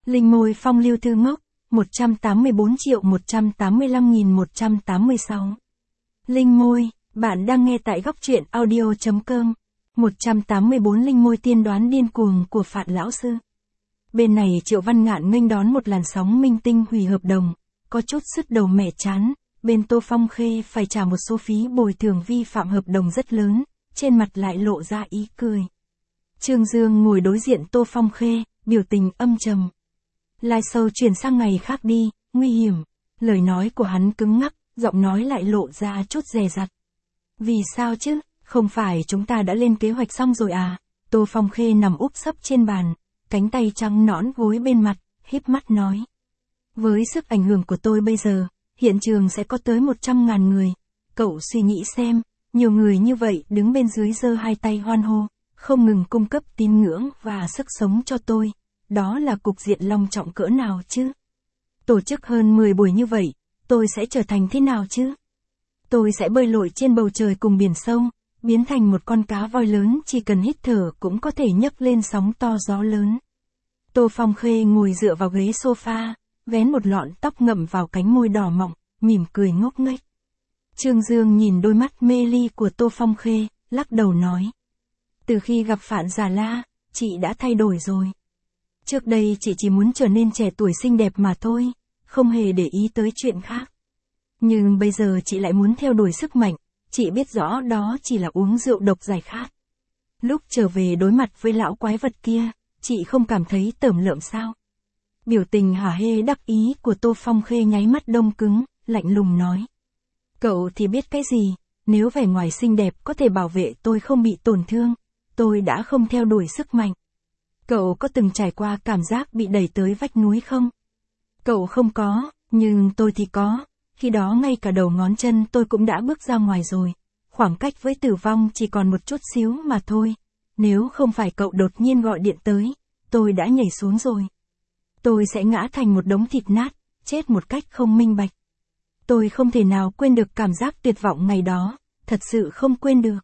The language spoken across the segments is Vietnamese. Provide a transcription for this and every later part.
Linh môi phong lưu thư ngốc, 184.185.186. Linh môi, bạn đang nghe tại góc truyện audio.com. 184 Linh môi tiên đoán điên cuồng của Phạn lão sư. Bên này Triệu Văn Ngạn nghênh đón một làn sóng minh tinh hủy hợp đồng, có chút sứt đầu mẻ chán, bên Tô Phong Khê phải trả một số phí bồi thường vi phạm hợp đồng rất lớn, trên mặt lại lộ ra ý cười. Trương Dương ngồi đối diện Tô Phong Khê, biểu tình âm trầm. Live show chuyển sang ngày khác đi, nguy hiểm. Lời nói của hắn cứng ngắc, giọng nói lại lộ ra chút dè dặt. Vì sao chứ, không phải chúng ta đã lên kế hoạch xong rồi à? Tô Phong Khê nằm úp sấp trên bàn, cánh tay trắng nõn gối bên mặt, híp mắt nói. Với sức ảnh hưởng của tôi bây giờ, hiện trường sẽ có tới 100.000 người. Cậu suy nghĩ xem, nhiều người như vậy đứng bên dưới giơ hai tay hoan hô, không ngừng cung cấp tín ngưỡng và sức sống cho tôi. Đó là cục diện long trọng cỡ nào chứ? Tổ chức hơn 10 buổi như vậy, tôi sẽ trở thành thế nào chứ? Tôi sẽ bơi lội trên bầu trời cùng biển sâu, biến thành một con cá voi lớn chỉ cần hít thở cũng có thể nhấc lên sóng to gió lớn. Tô Phong Khê ngồi dựa vào ghế sofa, vén một lọn tóc ngậm vào cánh môi đỏ mọng, mỉm cười ngốc nghếch. Trương Dương nhìn đôi mắt mê ly của Tô Phong Khê, lắc đầu nói. Từ khi gặp Phạn Già La, chị đã thay đổi rồi. Trước đây chị chỉ muốn trở nên trẻ tuổi xinh đẹp mà thôi, không hề để ý tới chuyện khác. Nhưng bây giờ chị lại muốn theo đuổi sức mạnh, chị biết rõ đó chỉ là uống rượu độc giải khát. Lúc trở về đối mặt với lão quái vật kia, chị không cảm thấy tởm lợm sao? Biểu tình hả hê đắc ý của Tô Phong Khê nháy mắt đông cứng, lạnh lùng nói. Cậu thì biết cái gì, nếu vẻ ngoài xinh đẹp có thể bảo vệ tôi không bị tổn thương, tôi đã không theo đuổi sức mạnh. Cậu có từng trải qua cảm giác bị đẩy tới vách núi không? Cậu không có, nhưng tôi thì có. Khi đó ngay cả đầu ngón chân tôi cũng đã bước ra ngoài rồi. Khoảng cách với tử vong chỉ còn một chút xíu mà thôi. Nếu không phải cậu đột nhiên gọi điện tới, tôi đã nhảy xuống rồi. Tôi sẽ ngã thành một đống thịt nát, chết một cách không minh bạch. Tôi không thể nào quên được cảm giác tuyệt vọng ngày đó, thật sự không quên được.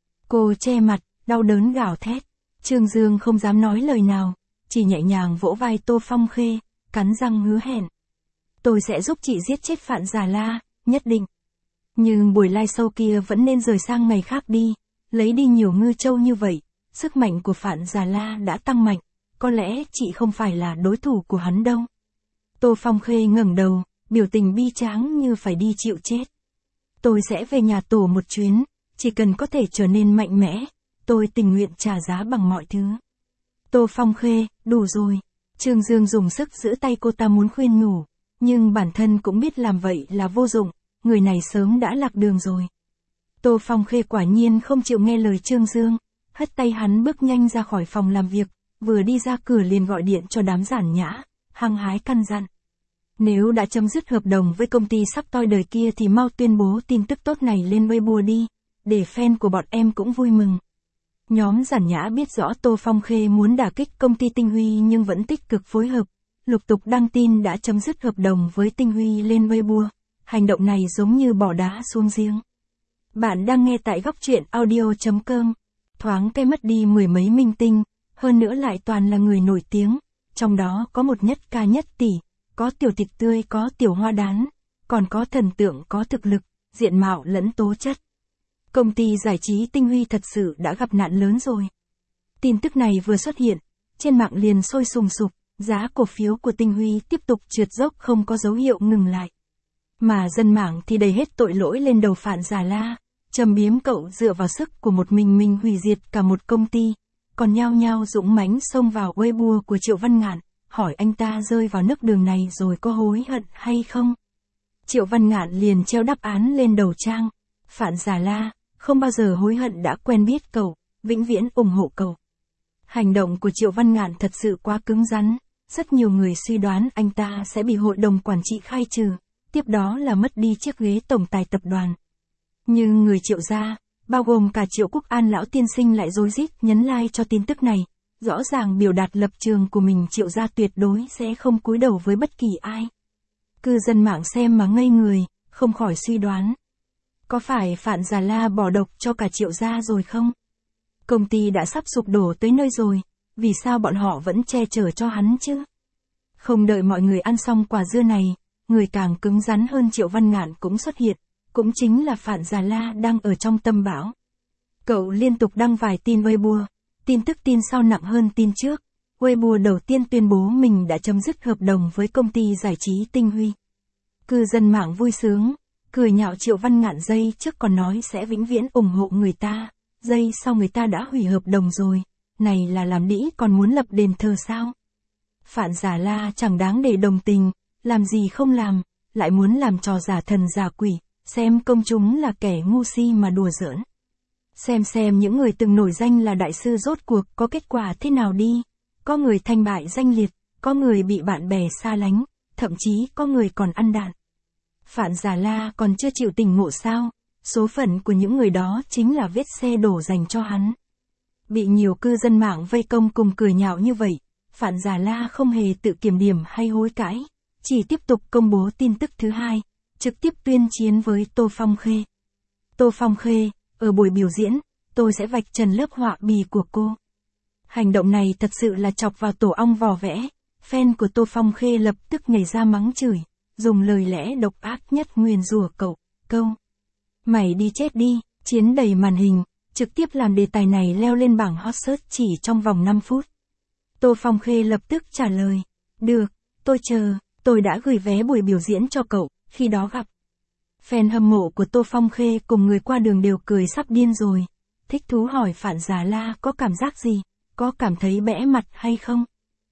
Cô che mặt, đau đớn gào thét. Trương Dương không dám nói lời nào, chỉ nhẹ nhàng vỗ vai Tô Phong Khê, cắn răng hứa hẹn. Tôi sẽ giúp chị giết chết Phạn Già La, nhất định. Nhưng buổi live show kia vẫn nên rời sang ngày khác đi, lấy đi nhiều ngư châu như vậy, sức mạnh của Phạn Già La đã tăng mạnh, có lẽ chị không phải là đối thủ của hắn đâu. Tô Phong Khê ngẩng đầu, biểu tình bi tráng như phải đi chịu chết. Tôi sẽ về nhà tổ một chuyến, chỉ cần có thể trở nên mạnh mẽ, tôi tình nguyện trả giá bằng mọi thứ. Tô Phong Khê, đủ rồi. Trương Dương dùng sức giữ tay cô ta muốn khuyên nhủ, nhưng bản thân cũng biết làm vậy là vô dụng, người này sớm đã lạc đường rồi. Tô Phong Khê quả nhiên không chịu nghe lời Trương Dương, hất tay hắn bước nhanh ra khỏi phòng làm việc, vừa đi ra cửa liền gọi điện cho đám Giản Nhã, hăng hái căn dặn. Nếu đã chấm dứt hợp đồng với công ty sắp toi đời kia thì mau tuyên bố tin tức tốt này lên Weibo đi, để fan của bọn em cũng vui mừng. Nhóm Giản Nhã biết rõ Tô Phong Khê muốn đả kích công ty Tinh Huy nhưng vẫn tích cực phối hợp, lục tục đăng tin đã chấm dứt hợp đồng với Tinh Huy lên Weibo. Hành động này giống như bỏ đá xuống giếng. Bạn đang nghe tại góc truyện audio.com. Thoáng cái mất đi mười mấy minh tinh, hơn nữa lại toàn là người nổi tiếng, trong đó có một nhất ca nhất tỷ, có tiểu thịt tươi có tiểu hoa đán, còn có thần tượng có thực lực, diện mạo lẫn tố chất. Công ty giải trí Tinh Huy thật sự đã gặp nạn lớn rồi. Tin tức này vừa xuất hiện, trên mạng liền sôi sùng sục, giá cổ phiếu của Tinh Huy tiếp tục trượt dốc không có dấu hiệu ngừng lại. Mà dân mạng thì đầy hết tội lỗi lên đầu Phạn Già La, trầm biếm cậu dựa vào sức của một mình hủy diệt cả một công ty, còn nhao nhao dũng mãnh xông vào Weibo của Triệu Văn Ngạn, hỏi anh ta rơi vào nước đường này rồi có hối hận hay không. Triệu Văn Ngạn liền treo đáp án lên đầu trang, Phạn Già La, không bao giờ hối hận đã quen biết cậu, vĩnh viễn ủng hộ cậu. Hành động của Triệu Văn Ngạn thật sự quá cứng rắn, rất nhiều người suy đoán anh ta sẽ bị hội đồng quản trị khai trừ, tiếp đó là mất đi chiếc ghế tổng tài tập đoàn. Nhưng người Triệu gia, bao gồm cả Triệu Quốc An lão tiên sinh lại rối rít nhấn like cho tin tức này, rõ ràng biểu đạt lập trường của mình Triệu gia tuyệt đối sẽ không cúi đầu với bất kỳ ai. Cư dân mạng xem mà ngây người, không khỏi suy đoán. Có phải Phạn Già La bỏ độc cho cả Triệu gia rồi không? Công ty đã sắp sụp đổ tới nơi rồi, vì sao bọn họ vẫn che chở cho hắn chứ? Không đợi mọi người ăn xong quả dưa này, người càng cứng rắn hơn Triệu Văn Ngạn cũng xuất hiện, cũng chính là Phạn Già La đang ở trong tâm bão. Cậu liên tục đăng vài tin Weibo, tin tức tin sau nặng hơn tin trước. Weibo đầu tiên tuyên bố mình đã chấm dứt hợp đồng với công ty giải trí Tinh Huy. Cư dân mạng vui sướng, cười nhạo Triệu Văn Ngạn giây trước còn nói sẽ vĩnh viễn ủng hộ người ta, giây sau người ta đã hủy hợp đồng rồi, này là làm đĩ còn muốn lập đền thờ sao? Phạn Già La chẳng đáng để đồng tình, làm gì không làm, lại muốn làm trò giả thần giả quỷ, xem công chúng là kẻ ngu si mà đùa giỡn. Xem những người từng nổi danh là đại sư rốt cuộc có kết quả thế nào đi, có người thành bại danh liệt, có người bị bạn bè xa lánh, thậm chí có người còn ăn đạn. Phạn Già La còn chưa chịu tỉnh ngộ sao, số phận của những người đó chính là vết xe đổ dành cho hắn. Bị nhiều cư dân mạng vây công cùng cười nhạo như vậy, Phạn Già La không hề tự kiểm điểm hay hối cãi, chỉ tiếp tục công bố tin tức thứ hai, trực tiếp tuyên chiến với Tô Phong Khê. Tô Phong Khê, ở buổi biểu diễn, tôi sẽ vạch trần lớp họa bì của cô. Hành động này thật sự là chọc vào tổ ong vò vẽ, fan của Tô Phong Khê lập tức nhảy ra mắng chửi, dùng lời lẽ độc ác nhất nguyền rủa cậu, câu. Mày đi chết đi, chiến đầy màn hình, trực tiếp làm đề tài này leo lên bảng hot search chỉ trong vòng 5 phút. Tô Phong Khê lập tức trả lời, được, tôi chờ, tôi đã gửi vé buổi biểu diễn cho cậu, khi đó gặp. Fan hâm mộ của Tô Phong Khê cùng người qua đường đều cười sắp điên rồi, thích thú hỏi Phạn Già La có cảm giác gì, có cảm thấy bẽ mặt hay không?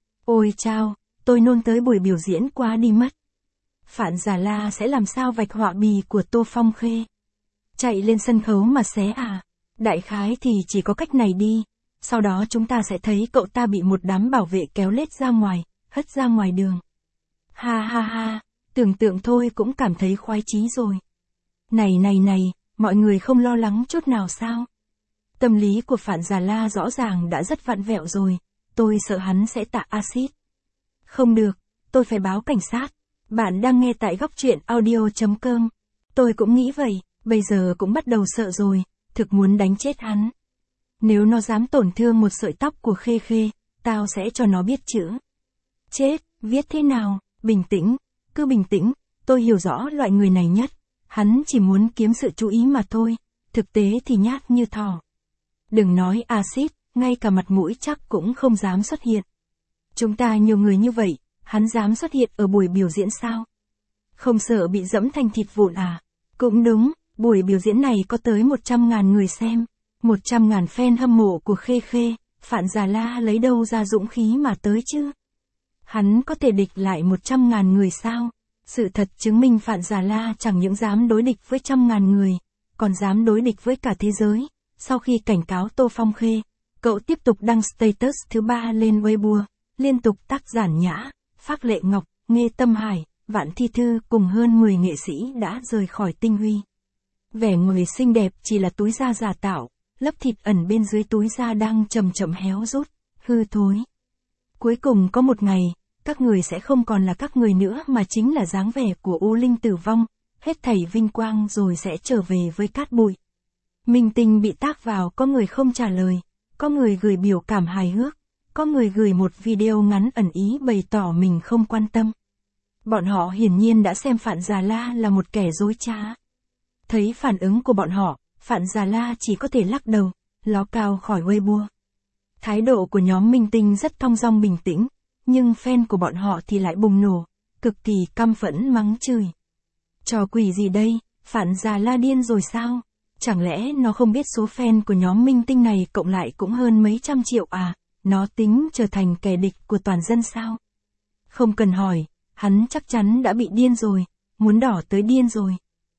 Ôi chao, tôi nôn tới buổi biểu diễn quá đi mất. Phạn Già La sẽ làm sao vạch họa bì của Tô Phong Khê? Chạy lên sân khấu mà xé à? Đại khái thì chỉ có cách này đi, sau đó chúng ta sẽ thấy cậu ta bị một đám bảo vệ kéo lết ra ngoài, hất ra ngoài đường. Ha ha ha, tưởng tượng thôi cũng cảm thấy khoái chí rồi. Này, mọi người không lo lắng chút nào sao? Tâm lý của Phạn Già La rõ ràng đã rất vặn vẹo rồi, tôi sợ hắn sẽ tạ axit. Không được, tôi phải báo cảnh sát. Bạn đang nghe tại góc truyện audio.com. Tôi cũng nghĩ vậy, bây giờ cũng bắt đầu sợ rồi, thực muốn đánh chết hắn. Nếu nó dám tổn thương một sợi tóc của Khê Khê, tao sẽ cho nó biết chữ. Chết, viết thế nào, bình tĩnh, cứ bình tĩnh, tôi hiểu rõ loại người này nhất. Hắn chỉ muốn kiếm sự chú ý mà thôi, thực tế thì nhát như thỏ. Đừng nói axit, ngay cả mặt mũi chắc cũng không dám xuất hiện. Chúng ta nhiều người như vậy, hắn dám xuất hiện ở buổi biểu diễn sao? Không sợ bị dẫm thành thịt vụn à? Cũng đúng, buổi biểu diễn này có tới 100.000 người xem, 100.000 fan hâm mộ của Khê Khê, Phạn Già La lấy đâu ra dũng khí mà tới chứ? Hắn có thể địch lại 100.000 người sao? Sự thật chứng minh Phạn Già La chẳng những dám đối địch với 100.000 người, còn dám đối địch với cả thế giới. Sau khi cảnh cáo Tô Phong Khê, cậu tiếp tục đăng status thứ 3 lên Weibo, liên tục tag Giản Nhã, Phác Lệ Ngọc, Nghê Tâm Hải, Vạn Thi Thư cùng hơn 10 nghệ sĩ đã rời khỏi Tinh Huy. Vẻ người xinh đẹp chỉ là túi da giả tạo, lớp thịt ẩn bên dưới túi da đang chậm chậm héo rút, hư thối. Cuối cùng có một ngày, các người sẽ không còn là các người nữa mà chính là dáng vẻ của U Linh tử vong, hết thảy vinh quang rồi sẽ trở về với cát bụi. Minh tinh bị tag vào, có người không trả lời, có người gửi biểu cảm hài hước, có người gửi một video ngắn ẩn ý bày tỏ mình không quan tâm. Bọn họ hiển nhiên đã xem Phạn Già La là một kẻ dối trá. Thấy phản ứng của bọn họ, Phạn Già La chỉ có thể lắc đầu, ló cao khỏi Weibo. Thái độ của nhóm minh tinh rất thong dong bình tĩnh, nhưng fan của bọn họ thì lại bùng nổ, cực kỳ căm phẫn mắng chửi. Trò quỷ gì đây, Phạn Già La điên rồi sao? Chẳng lẽ nó không biết số fan của nhóm minh tinh này cộng lại cũng hơn mấy trăm triệu à? Nó tính trở thành kẻ địch của toàn dân sao? Không cần hỏi, hắn chắc chắn đã bị điên rồi, muốn đỏ tới điên rồi.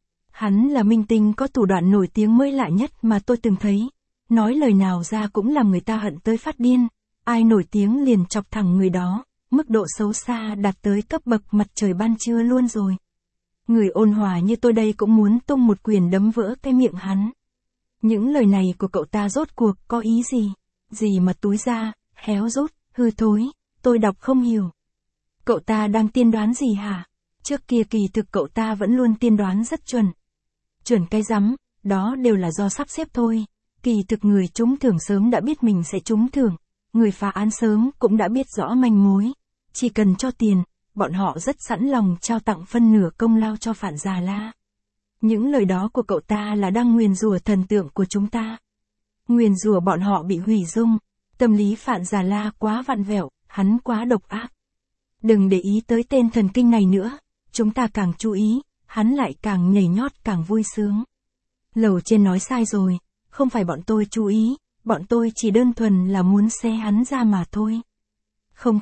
Hắn là minh tinh có thủ đoạn nổi tiếng mới lạ nhất mà tôi từng thấy. Nói lời nào ra cũng làm người ta hận tới phát điên. Ai nổi tiếng liền chọc thẳng người đó, mức độ xấu xa đạt tới cấp bậc mặt trời ban trưa luôn rồi. Người ôn hòa như tôi đây cũng muốn tung một quyền đấm vỡ cái miệng hắn. Những lời này của cậu ta rốt cuộc có ý gì? Gì mà túi da, héo rút, hư thối, tôi đọc không hiểu. Cậu ta đang tiên đoán gì hả? Trước kia kỳ thực cậu ta vẫn luôn tiên đoán rất chuẩn. Chuẩn cái rắm, đó đều là do sắp xếp thôi. Kỳ thực người trúng thưởng sớm đã biết mình sẽ trúng thưởng. Người phá án sớm cũng đã biết rõ manh mối. chỉ cần cho tiền, bọn họ rất sẵn lòng trao tặng phân nửa công lao cho Phạn Già La. Những lời đó của cậu ta là đang nguyền rủa thần tượng của chúng ta. Nguyền rủa bọn họ bị hủy dung. Tâm lý Phạn Già La quá vặn vẹo, hắn quá độc ác. Đừng để ý tới tên thần kinh này nữa, chúng ta càng chú ý, hắn lại càng nhảy nhót càng vui sướng. Lầu trên nói sai rồi, không phải bọn tôi chú ý, bọn tôi chỉ đơn thuần là muốn xé hắn ra mà thôi. Không,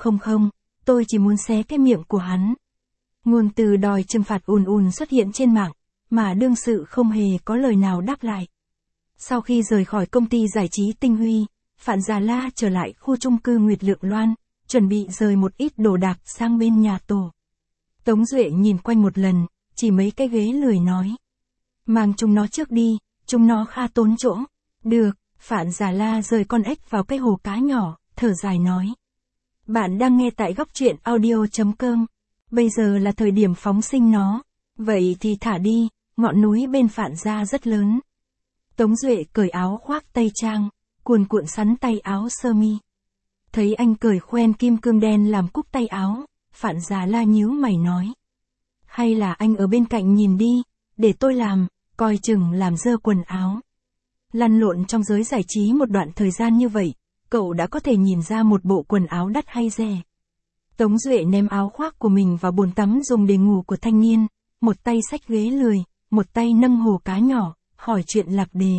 tôi chỉ muốn xé cái miệng của hắn. Ngôn từ đòi trừng phạt ùn xuất hiện trên mạng, mà đương sự không hề có lời nào đáp lại. Sau khi rời khỏi công ty giải trí Tinh Huy, Phạn Già La trở lại khu chung cư Nguyệt Lượng Loan, chuẩn bị rời một ít đồ đạc sang bên nhà tổ. Tống Duệ nhìn quanh một lần, chỉ mấy cái ghế lười nói. Mang chúng nó trước đi, chúng nó khá tốn chỗ. Được, Phạn Già La rời con ếch vào cái hồ cá nhỏ, thở dài nói. Bạn đang nghe tại góc truyện audio.com. Bây giờ là thời điểm phóng sinh nó. Vậy thì thả đi, ngọn núi bên Phạn gia rất lớn. Tống Duệ cởi áo khoác tây trang, cuồn cuộn sắn tay áo sơ mi. Thấy anh cởi khoen kim cương đen làm cúc tay áo, Phạn Già La nhíu mày nói. Hay là anh ở bên cạnh nhìn đi, để tôi làm, coi chừng làm dơ quần áo. Lăn lộn trong giới giải trí một đoạn thời gian như vậy, cậu đã có thể nhìn ra một bộ quần áo đắt hay rẻ. Tống Duệ ném áo khoác của mình vào bồn tắm dùng để ngủ của thanh niên, một tay xách ghế lười, một tay nâng hồ cá nhỏ, hỏi chuyện lạc đề.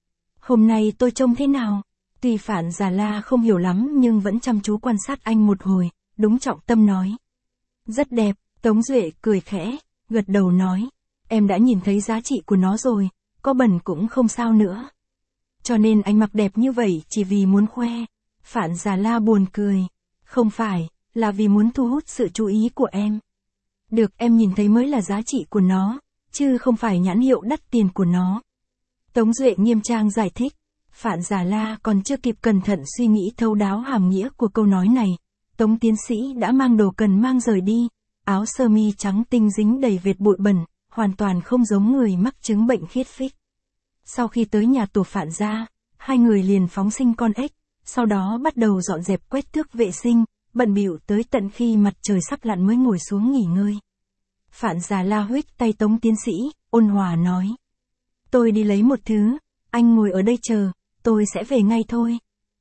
Hôm nay tôi trông thế nào? Tuy Phạn Già La không hiểu lắm nhưng vẫn chăm chú quan sát anh một hồi, đúng trọng tâm nói. Rất đẹp, Tống Duệ cười khẽ, gật đầu nói. Em đã nhìn thấy giá trị của nó rồi, có bẩn cũng không sao nữa. Cho nên anh mặc đẹp như vậy chỉ vì muốn khoe. Phạn Già La buồn cười. Không phải, là vì muốn thu hút sự chú ý của em. Được, em nhìn thấy mới là giá trị của nó, chứ không phải nhãn hiệu đắt tiền của nó. Tống Duệ nghiêm trang giải thích. Phạn Già La còn chưa kịp cẩn thận suy nghĩ thấu đáo hàm nghĩa của câu nói này. Tống tiến sĩ đã mang đồ cần mang rời đi, áo sơ mi trắng tinh dính đầy vệt bụi bẩn, hoàn toàn không giống người mắc chứng bệnh khiết phích. Sau khi tới nhà tổ Phạn gia, hai người liền phóng sinh con ếch, sau đó bắt đầu dọn dẹp quét tước vệ sinh, bận bịu tới tận khi mặt trời sắp lặn mới ngồi xuống nghỉ ngơi. Phạn Già La huých tay Tống tiến sĩ, ôn hòa nói. Tôi đi lấy một thứ, anh ngồi ở đây chờ, tôi sẽ về ngay thôi.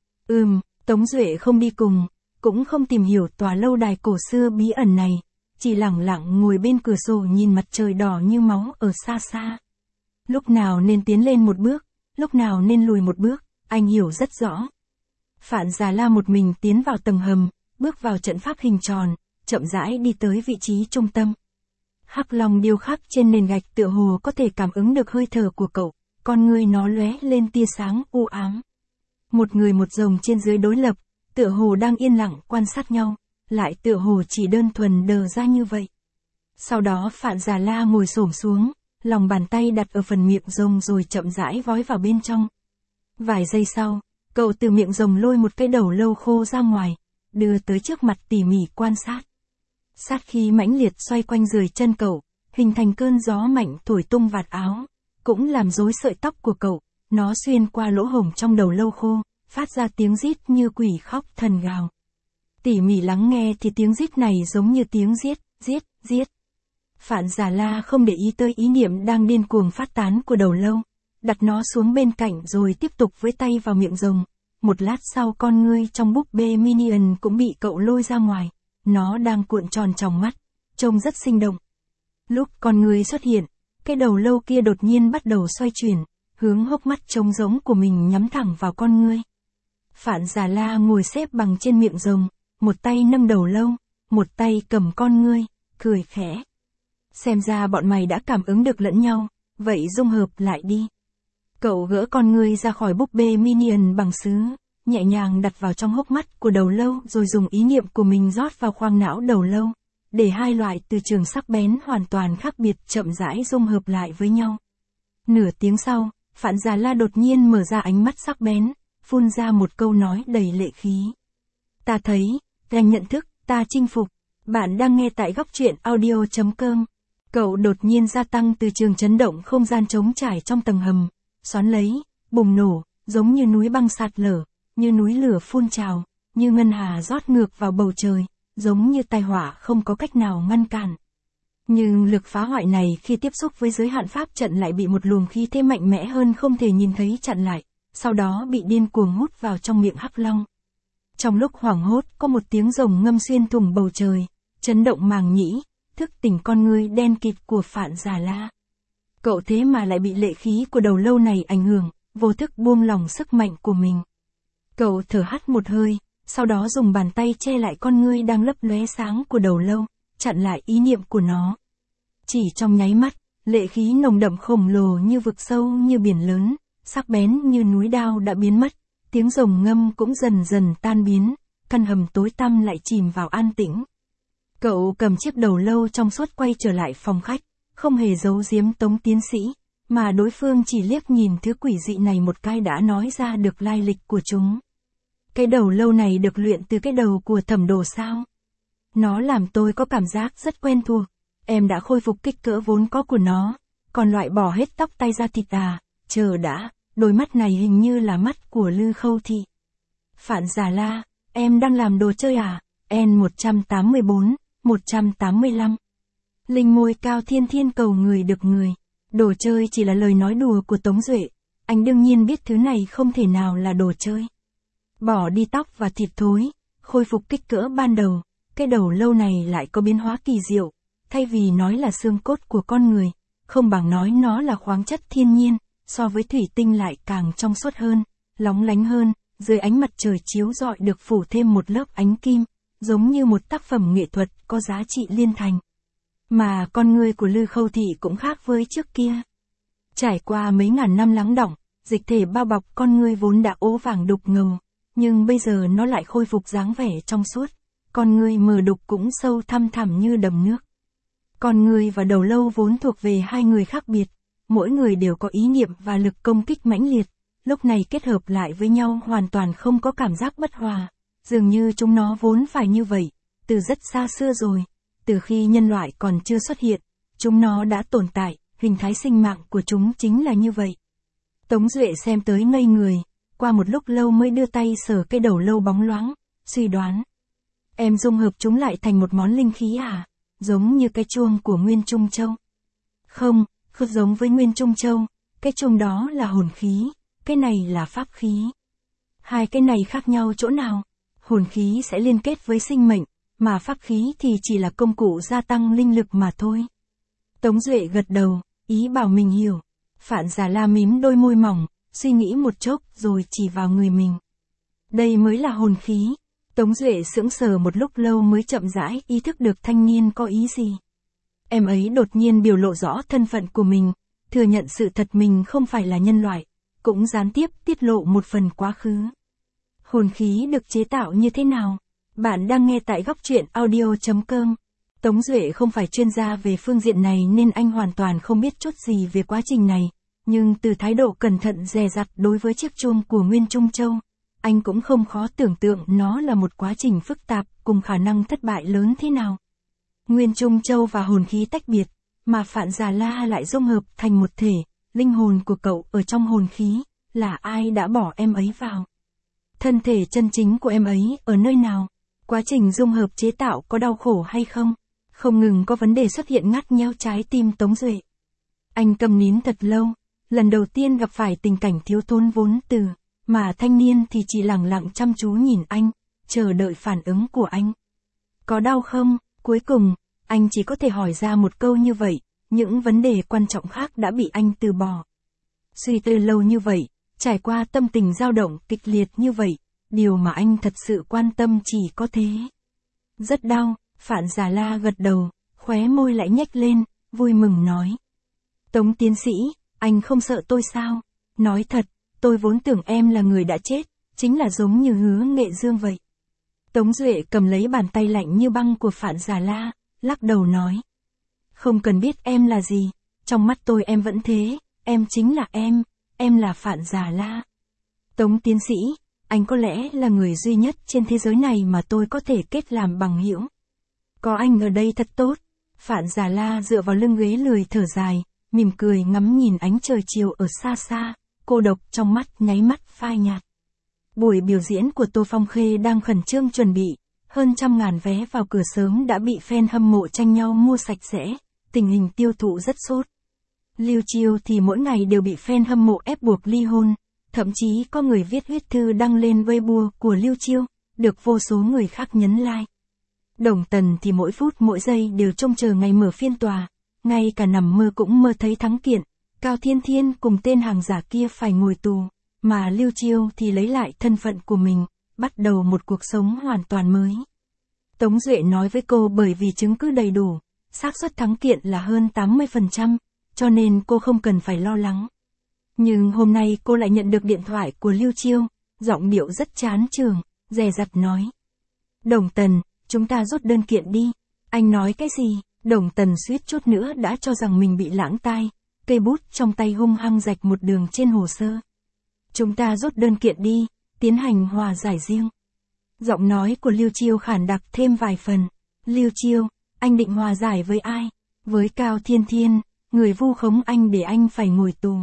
Tống Duệ không đi cùng, cũng không tìm hiểu tòa lâu đài cổ xưa bí ẩn này, chỉ lẳng lặng ngồi bên cửa sổ nhìn mặt trời đỏ như máu ở xa xa. Lúc nào nên tiến lên một bước, lúc nào nên lùi một bước, anh hiểu rất rõ. Phạn Già La một mình tiến vào tầng hầm, bước vào trận pháp hình tròn, chậm rãi đi tới vị trí trung tâm. Hắc long điêu khắc trên nền gạch tựa hồ có thể cảm ứng được hơi thở của cậu, con ngươi nó lóe lên tia sáng u ám. Một người một rồng trên dưới đối lập, tựa hồ đang yên lặng quan sát nhau, lại tựa hồ chỉ đơn thuần đờ ra như vậy. Sau đó Phạn Già La ngồi xổm xuống, lòng bàn tay đặt ở phần miệng rồng rồi chậm rãi vói vào bên trong. Vài giây sau, cậu từ miệng rồng lôi một cái đầu lâu khô ra ngoài, đưa tới trước mặt tỉ mỉ quan sát. Sát khí mãnh liệt xoay quanh dưới chân cậu, hình thành cơn gió mạnh thổi tung vạt áo, cũng làm rối sợi tóc của cậu, nó xuyên qua lỗ hổng trong đầu lâu khô, phát ra tiếng rít như quỷ khóc thần gào. Tỉ mỉ lắng nghe thì tiếng rít này giống như tiếng giết, giết, giết. Phạn Già La không để ý tới ý niệm đang điên cuồng phát tán của đầu lâu, đặt nó xuống bên cạnh rồi tiếp tục với tay vào miệng rồng. Một lát sau con ngươi trong búp bê Minion cũng bị cậu lôi ra ngoài, nó đang cuộn tròn trong mắt, trông rất sinh động. Lúc con ngươi xuất hiện, cái đầu lâu kia đột nhiên bắt đầu xoay chuyển, hướng hốc mắt trống rỗng của mình nhắm thẳng vào con ngươi. Phạn Già La ngồi xếp bằng trên miệng rồng, một tay nâng đầu lâu, một tay cầm con ngươi, cười khẽ. Xem ra bọn mày đã cảm ứng được lẫn nhau, vậy dung hợp lại đi. Cậu gỡ con ngươi ra khỏi búp bê Minion bằng sứ, nhẹ nhàng đặt vào trong hốc mắt của đầu lâu rồi dùng ý niệm của mình rót vào khoang não đầu lâu, để hai loại từ trường sắc bén hoàn toàn khác biệt chậm rãi dung hợp lại với nhau. Nửa tiếng sau, Phạn Già La đột nhiên mở ra ánh mắt sắc bén, phun ra một câu nói đầy lệ khí. Ta thấy, anh nhận thức, ta chinh phục. Bạn đang nghe tại góc truyện audio.com. Cậu đột nhiên gia tăng từ trường chấn động không gian trống trải trong tầng hầm, xoắn lấy, bùng nổ, giống như núi băng sạt lở, như núi lửa phun trào, như ngân hà rót ngược vào bầu trời, giống như tai họa không có cách nào ngăn cản. Nhưng lực phá hoại này khi tiếp xúc với giới hạn pháp trận lại bị một luồng khí thế mạnh mẽ hơn không thể nhìn thấy chặn lại, sau đó bị điên cuồng hút vào trong miệng hắc long. Trong lúc hoảng hốt có một tiếng rồng ngâm xuyên thủng bầu trời, chấn động màng nhĩ, thức tỉnh con ngươi đen kịt của Phạn Già La. Cậu thế mà lại bị lệ khí của đầu lâu này ảnh hưởng, vô thức buông lỏng sức mạnh của mình. Cậu thở hắt một hơi, sau đó dùng bàn tay che lại con ngươi đang lấp lóe sáng của đầu lâu, chặn lại ý niệm của nó. Chỉ trong nháy mắt, lệ khí nồng đậm khổng lồ như vực sâu như biển lớn, sắc bén như núi đao đã biến mất, tiếng rồng ngâm cũng dần dần tan biến, căn hầm tối tăm lại chìm vào an tĩnh. Cậu cầm chiếc đầu lâu trong suốt quay trở lại phòng khách, không hề giấu giếm Tống tiến sĩ, mà đối phương chỉ liếc nhìn thứ quỷ dị này một cái đã nói ra được lai lịch của chúng. Cái đầu lâu này được luyện từ cái đầu của Thẩm Đồ sao? Nó làm tôi có cảm giác rất quen thuộc. Em đã khôi phục kích cỡ vốn có của nó, còn loại bỏ hết tóc tay da thịt à? Chờ đã, đôi mắt này hình như là mắt của Lư Khâu Thị. Phạn Già La, em đang làm đồ chơi à? N184, 185. Linh môi cao thiên thiên cầu người được người. Đồ chơi chỉ là lời nói đùa của Tống Duệ. Anh đương nhiên biết thứ này không thể nào là đồ chơi. Bỏ đi tóc và thịt thối, khôi phục kích cỡ ban đầu, cái đầu lâu này lại có biến hóa kỳ diệu. Thay vì nói là xương cốt của con người, không bằng nói nó là khoáng chất thiên nhiên, so với thủy tinh lại càng trong suốt hơn, lóng lánh hơn, dưới ánh mặt trời chiếu rọi được phủ thêm một lớp ánh kim, giống như một tác phẩm nghệ thuật có giá trị liên thành. Mà con người của Lư Khâu Thị cũng khác với trước kia. Trải qua mấy ngàn năm lắng đọng, dịch thể bao bọc con người vốn đã ố vàng đục ngầu, nhưng bây giờ nó lại khôi phục dáng vẻ trong suốt, con người mờ đục cũng sâu thăm thẳm như đầm nước. Con người và đầu lâu vốn thuộc về hai người khác biệt, mỗi người đều có ý niệm và lực công kích mãnh liệt, lúc này kết hợp lại với nhau hoàn toàn không có cảm giác bất hòa, dường như chúng nó vốn phải như vậy, từ rất xa xưa rồi, từ khi nhân loại còn chưa xuất hiện, chúng nó đã tồn tại, hình thái sinh mạng của chúng chính là như vậy. Tống Duệ xem tới ngây người, qua một lúc lâu mới đưa tay sờ cái đầu lâu bóng loáng, suy đoán. Em dung hợp chúng lại thành một món linh khí à? Giống như cái chuông của Nguyên Trung Châu. Không, không giống với Nguyên Trung Châu, cái chuông đó là hồn khí, cái này là pháp khí. Hai cái này khác nhau chỗ nào? Hồn khí sẽ liên kết với sinh mệnh, mà pháp khí thì chỉ là công cụ gia tăng linh lực mà thôi. Tống Duệ gật đầu, ý bảo mình hiểu. Phạn Già La mím đôi môi mỏng, suy nghĩ một chốc rồi chỉ vào người mình. Đây mới là hồn khí. Tống Duệ sững sờ một lúc lâu mới chậm rãi ý thức được thanh niên có ý gì. Em ấy đột nhiên biểu lộ rõ thân phận của mình, thừa nhận sự thật mình không phải là nhân loại, cũng gián tiếp tiết lộ một phần quá khứ. Hồn khí được chế tạo như thế nào? Bạn đang nghe tại góc truyện audio.com. Tống Duệ không phải chuyên gia về phương diện này nên anh hoàn toàn không biết chút gì về quá trình này, nhưng từ thái độ cẩn thận dè dặt đối với chiếc chuông của Nguyên Trung Châu, anh cũng không khó tưởng tượng nó là một quá trình phức tạp cùng khả năng thất bại lớn thế nào. Nguyên Trung Châu và hồn khí tách biệt, mà Phạn Già La lại dung hợp thành một thể, linh hồn của cậu ở trong hồn khí, là ai đã bỏ em ấy vào? Thân thể chân chính của em ấy ở nơi nào? Quá trình dung hợp chế tạo có đau khổ hay không? Không ngừng có vấn đề xuất hiện ngắt nheo trái tim Tống Duệ. Anh câm nín thật lâu, lần đầu tiên gặp phải tình cảnh thiếu thốn vốn từ, mà thanh niên thì chỉ lặng lặng chăm chú nhìn anh, chờ đợi phản ứng của anh. Có đau không? Cuối cùng, anh chỉ có thể hỏi ra một câu như vậy, những vấn đề quan trọng khác đã bị anh từ bỏ. Suy tư lâu như vậy, trải qua tâm tình dao động kịch liệt như vậy, điều mà anh thật sự quan tâm chỉ có thế. Rất đau, Phạn Già La gật đầu, khóe môi lại nhếch lên, vui mừng nói. Tống tiến sĩ, anh không sợ tôi sao? Nói thật, tôi vốn tưởng em là người đã chết, chính là giống như Hứa Nghệ Dương vậy. Tống Duệ cầm lấy bàn tay lạnh như băng của Phạn Già La, lắc đầu nói. Không cần biết em là gì, trong mắt tôi em vẫn thế, em chính là em là Phạn Già La. Tống tiến sĩ, anh có lẽ là người duy nhất trên thế giới này mà tôi có thể kết làm bằng hữu. Có anh ở đây thật tốt. Phạn Già La dựa vào lưng ghế lười thở dài, mỉm cười ngắm nhìn ánh trời chiều ở xa xa, cô độc trong mắt nháy mắt phai nhạt. Buổi biểu diễn của Tô Phong Khê đang khẩn trương chuẩn bị, Hơn 100.000 vé vào cửa sớm đã bị fan hâm mộ tranh nhau mua sạch sẽ, tình hình tiêu thụ rất sốt. Lưu Chiêu thì mỗi ngày đều bị fan hâm mộ ép buộc ly hôn, thậm chí có người viết huyết thư đăng lên Weibo của Lưu Chiêu, được vô số người khác nhấn like. Đồng Tần thì mỗi phút mỗi giây đều trông chờ ngày mở phiên tòa, ngay cả nằm mơ cũng mơ thấy thắng kiện, Cao Thiên Thiên cùng tên hàng giả kia phải ngồi tù, mà Lưu Chiêu thì lấy lại thân phận của mình, bắt đầu một cuộc sống hoàn toàn mới. Tống Duệ nói với cô bởi vì chứng cứ đầy đủ, xác suất thắng kiện là hơn 80%, cho nên cô không cần phải lo lắng. Nhưng hôm nay cô lại nhận được điện thoại của Lưu Chiêu, giọng điệu rất chán chường, dè dặt nói. Đồng Tần, chúng ta rút đơn kiện đi. Anh nói cái gì? Đồng Tần suýt chút nữa đã cho rằng mình bị lãng tai, cây bút trong tay hung hăng rạch một đường trên hồ sơ. Chúng ta rút đơn kiện đi, tiến hành hòa giải riêng. Giọng nói của Lưu Chiêu khản đặc thêm vài phần. Lưu Chiêu, anh định hòa giải với ai? Với Cao Thiên Thiên, người vu khống anh để anh phải ngồi tù.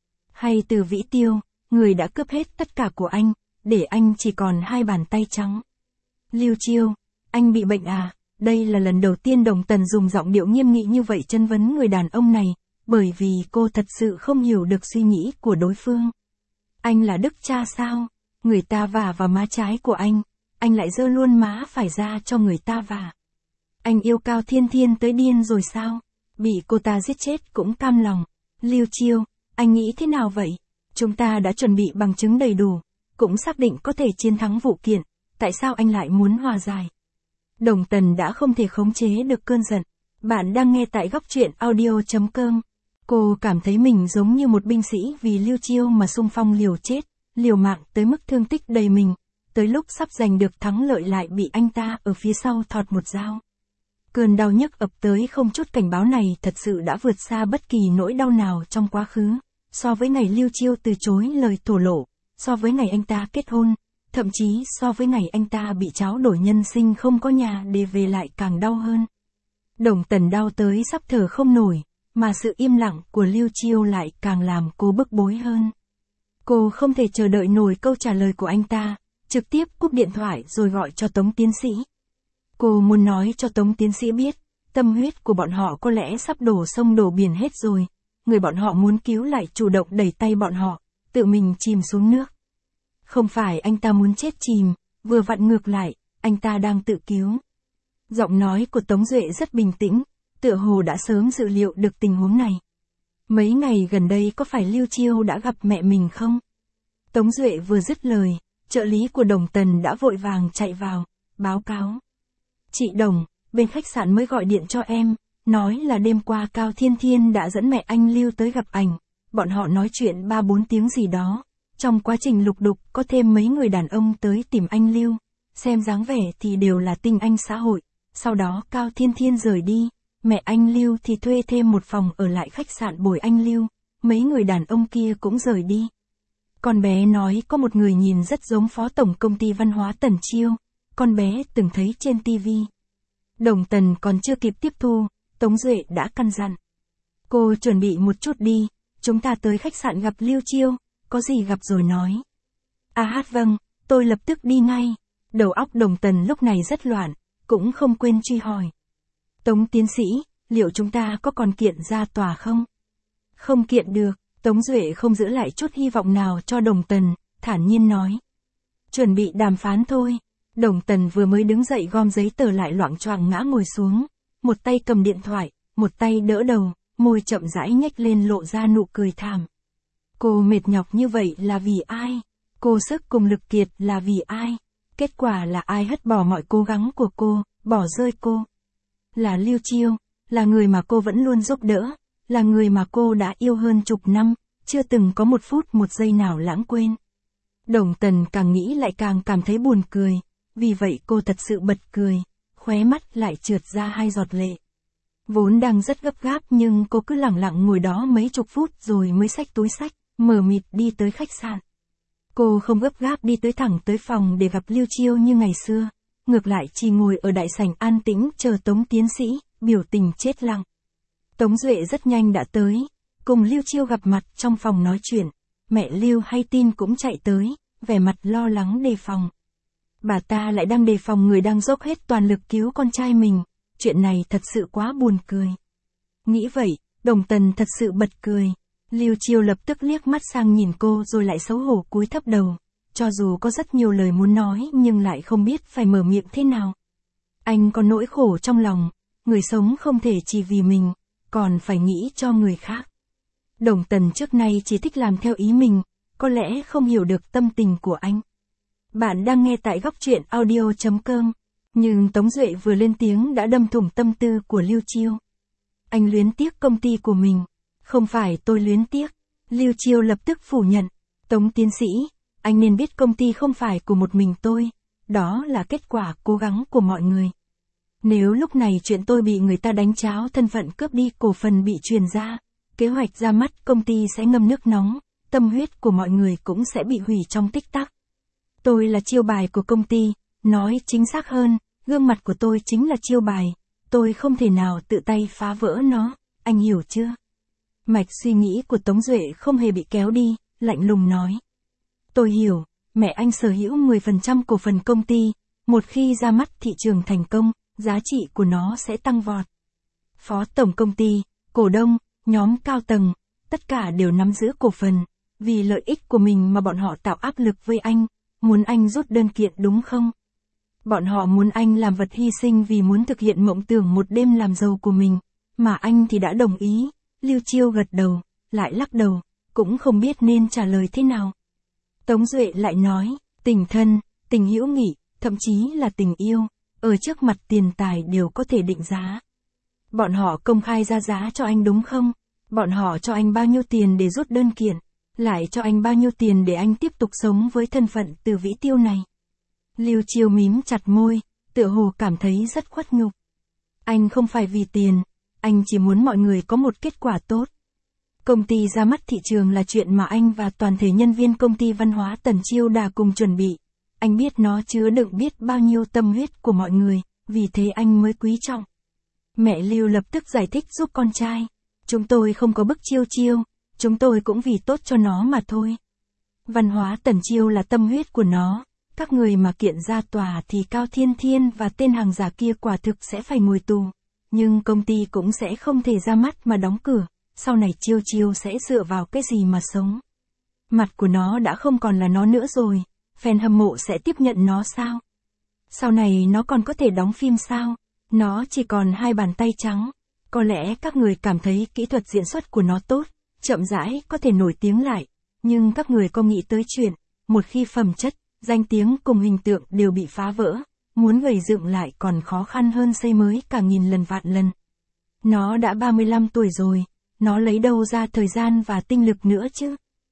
Hay Từ Vĩ Tiêu, người đã cướp hết tất cả của anh, để anh chỉ còn 2 bàn tay trắng. Lưu Chiêu, anh bị bệnh à? Đây là lần đầu tiên Đồng Tần dùng giọng điệu nghiêm nghị như vậy chất vấn người đàn ông này, bởi vì cô thật sự không hiểu được suy nghĩ của đối phương. Anh là đức cha sao? Người ta vả vào má trái của anh lại giơ luôn má phải ra cho người ta vả. Anh yêu Cao Thiên Thiên tới điên rồi sao? Bị cô ta giết chết cũng cam lòng. Lưu Chiêu, anh nghĩ thế nào vậy? Chúng ta đã chuẩn bị bằng chứng đầy đủ, cũng xác định có thể chiến thắng vụ kiện, tại sao anh lại muốn hòa giải? Đồng Tần đã không thể khống chế được cơn giận. Bạn đang nghe tại góc truyện audio.com. Cô cảm thấy mình giống như một binh sĩ vì Lưu Chiêu mà xung phong liều chết, liều mạng tới mức thương tích đầy mình, tới lúc sắp giành được thắng lợi lại bị anh ta ở phía sau thọt một dao. Cơn đau nhức ập tới không chút cảnh báo này thật sự đã vượt xa bất kỳ nỗi đau nào trong quá khứ, so với ngày Lưu Chiêu từ chối lời thổ lộ, so với ngày anh ta kết hôn, thậm chí so với ngày anh ta bị tráo đổi nhân sinh không có nhà để về lại càng đau hơn. Đồng Tần đau tới sắp thở không nổi, mà sự im lặng của Lưu Chiêu lại càng làm cô bức bối hơn. Cô không thể chờ đợi nổi câu trả lời của anh ta, trực tiếp cúp điện thoại rồi gọi cho Tống tiến sĩ. Cô muốn nói cho Tống tiến sĩ biết, tâm huyết của bọn họ có lẽ sắp đổ sông đổ biển hết rồi, người bọn họ muốn cứu lại chủ động đẩy tay bọn họ, tự mình chìm xuống nước. Không phải anh ta muốn chết chìm, vừa vặn ngược lại, anh ta đang tự cứu. Giọng nói của Tống Duệ rất bình tĩnh, tựa hồ đã sớm dự liệu được tình huống này. Mấy ngày gần đây có phải Lưu Chiêu đã gặp mẹ mình không? Tống Duệ vừa dứt lời, trợ lý của Đồng Tần đã vội vàng chạy vào, báo cáo. Chị Đồng, bên khách sạn mới gọi điện cho em, nói là đêm qua Cao Thiên Thiên đã dẫn mẹ anh Lưu tới gặp ảnh, bọn họ nói chuyện 3-4 tiếng gì đó. Trong quá trình lục đục có thêm mấy người đàn ông tới tìm anh Lưu, xem dáng vẻ thì đều là tinh anh xã hội, sau đó Cao Thiên Thiên rời đi, mẹ anh Lưu thì thuê thêm một phòng ở lại khách sạn bồi anh Lưu, mấy người đàn ông kia cũng rời đi. Con bé nói có một người nhìn rất giống phó tổng công ty văn hóa Tần Chiêu, con bé từng thấy trên TV. Đồng Tần còn chưa kịp tiếp thu, Tống Duệ đã căn dặn. Cô chuẩn bị một chút đi, chúng ta tới khách sạn gặp Lưu Chiêu, có gì gặp rồi nói. Vâng, tôi lập tức đi ngay. Đầu óc Đồng Tần lúc này rất loạn, cũng không quên truy hỏi. Tống tiến sĩ, liệu chúng ta có còn kiện ra tòa không? Không kiện được, Tống Duệ không giữ lại chút hy vọng nào cho Đồng Tần, thản nhiên nói. Chuẩn bị đàm phán thôi. Đồng Tần vừa mới đứng dậy gom giấy tờ lại loạng choạng ngã ngồi xuống, một tay cầm điện thoại, một tay đỡ đầu, môi chậm rãi nhếch lên lộ ra nụ cười thảm. Cô mệt nhọc như vậy là vì ai? Cô sức cùng lực kiệt là vì ai? Kết quả là ai hất bỏ mọi cố gắng của cô, bỏ rơi cô? Là Lưu Chiêu, là người mà cô vẫn luôn giúp đỡ, là người mà cô đã yêu hơn chục năm, chưa từng có một phút một giây nào lãng quên. Đồng Tần càng nghĩ lại càng cảm thấy buồn cười, vì vậy cô thật sự bật cười, khóe mắt lại trượt ra 2 giọt lệ. Vốn đang rất gấp gáp nhưng cô cứ lẳng lặng ngồi đó mấy chục phút rồi mới xách túi xách, mờ mịt đi tới khách sạn. Cô không gấp gáp đi tới thẳng tới phòng để gặp Lưu Chiêu như ngày xưa, ngược lại chỉ ngồi ở đại sảnh an tĩnh chờ Tống tiến sĩ, biểu tình chết lặng. Tống Duệ rất nhanh đã tới, cùng Lưu Chiêu gặp mặt trong phòng nói chuyện, mẹ Lưu hay tin cũng chạy tới, vẻ mặt lo lắng đề phòng. Bà ta lại đang đề phòng người đang dốc hết toàn lực cứu con trai mình, chuyện này thật sự quá buồn cười. Nghĩ vậy, Đồng Tần thật sự bật cười. Lưu Chiêu lập tức liếc mắt sang nhìn cô rồi lại xấu hổ cúi thấp đầu. Cho dù có rất nhiều lời muốn nói nhưng lại không biết phải mở miệng thế nào. Anh có nỗi khổ trong lòng, người sống không thể chỉ vì mình, còn phải nghĩ cho người khác. Đồng Tần trước nay chỉ thích làm theo ý mình, có lẽ không hiểu được tâm tình của anh. Bạn đang nghe tại góc truyện audio.com, nhưng Tống Duệ vừa lên tiếng đã đâm thủng tâm tư của Lưu Chiêu. Anh luyến tiếc công ty của mình. Không phải tôi luyến tiếc. Lưu Chiêu lập tức phủ nhận. Tống tiến sĩ, anh nên biết công ty không phải của một mình tôi. Đó là kết quả cố gắng của mọi người. Nếu lúc này chuyện tôi bị người ta đánh tráo thân phận cướp đi cổ phần bị truyền ra, kế hoạch ra mắt công ty sẽ ngâm nước nóng, tâm huyết của mọi người cũng sẽ bị hủy trong tích tắc. Tôi là chiêu bài của công ty, nói chính xác hơn, gương mặt của tôi chính là chiêu bài, tôi không thể nào tự tay phá vỡ nó, anh hiểu chưa? Mạch suy nghĩ của Tống Duệ không hề bị kéo đi, lạnh lùng nói. Tôi hiểu, mẹ anh sở hữu 10% cổ phần công ty, một khi ra mắt thị trường thành công, giá trị của nó sẽ tăng vọt. Phó tổng công ty, cổ đông, nhóm cao tầng, tất cả đều nắm giữ cổ phần, vì lợi ích của mình mà bọn họ tạo áp lực với anh, muốn anh rút đơn kiện đúng không? Bọn họ muốn anh làm vật hy sinh vì muốn thực hiện mộng tưởng một đêm làm giàu của mình, mà anh thì đã đồng ý. Lưu Chiêu gật đầu, lại lắc đầu, cũng không biết nên trả lời thế nào. Tống Duệ lại nói, tình thân, tình hữu nghị, thậm chí là tình yêu, ở trước mặt tiền tài đều có thể định giá. Bọn họ công khai ra giá cho anh đúng không? Bọn họ cho anh bao nhiêu tiền để rút đơn kiện, lại cho anh bao nhiêu tiền để anh tiếp tục sống với thân phận Từ Vĩ Tiêu này. Lưu Chiêu mím chặt môi, tựa hồ cảm thấy rất khuất nhục. Anh không phải vì tiền, anh chỉ muốn mọi người có một kết quả tốt. Công ty ra mắt thị trường là chuyện mà anh và toàn thể nhân viên công ty văn hóa Tần Chiêu Đà cùng chuẩn bị. Anh biết nó chứa đựng biết bao nhiêu tâm huyết của mọi người, vì thế anh mới quý trọng. Mẹ Lưu lập tức giải thích giúp con trai. Chúng tôi không có bức Chiêu Chiêu, chúng tôi cũng vì tốt cho nó mà thôi. Văn hóa Tần Chiêu là tâm huyết của nó. Các người mà kiện ra tòa thì Cao Thiên Thiên và tên hàng giả kia quả thực sẽ phải ngồi tù. Nhưng công ty cũng sẽ không thể ra mắt mà đóng cửa, sau này Chiêu Chiêu sẽ dựa vào cái gì mà sống. Mặt của nó đã không còn là nó nữa rồi, fan hâm mộ sẽ tiếp nhận nó sao? Sau này nó còn có thể đóng phim sao? Nó chỉ còn 2 bàn tay trắng. Có lẽ các người cảm thấy kỹ thuật diễn xuất của nó tốt, chậm rãi có thể nổi tiếng lại, nhưng các người có nghĩ tới chuyện, một khi phẩm chất, danh tiếng cùng hình tượng đều bị phá vỡ, muốn gầy dựng lại còn khó khăn hơn xây mới cả nghìn lần vạn lần. Nó đã 35 tuổi rồi, nó lấy đâu ra thời gian và tinh lực nữa chứ?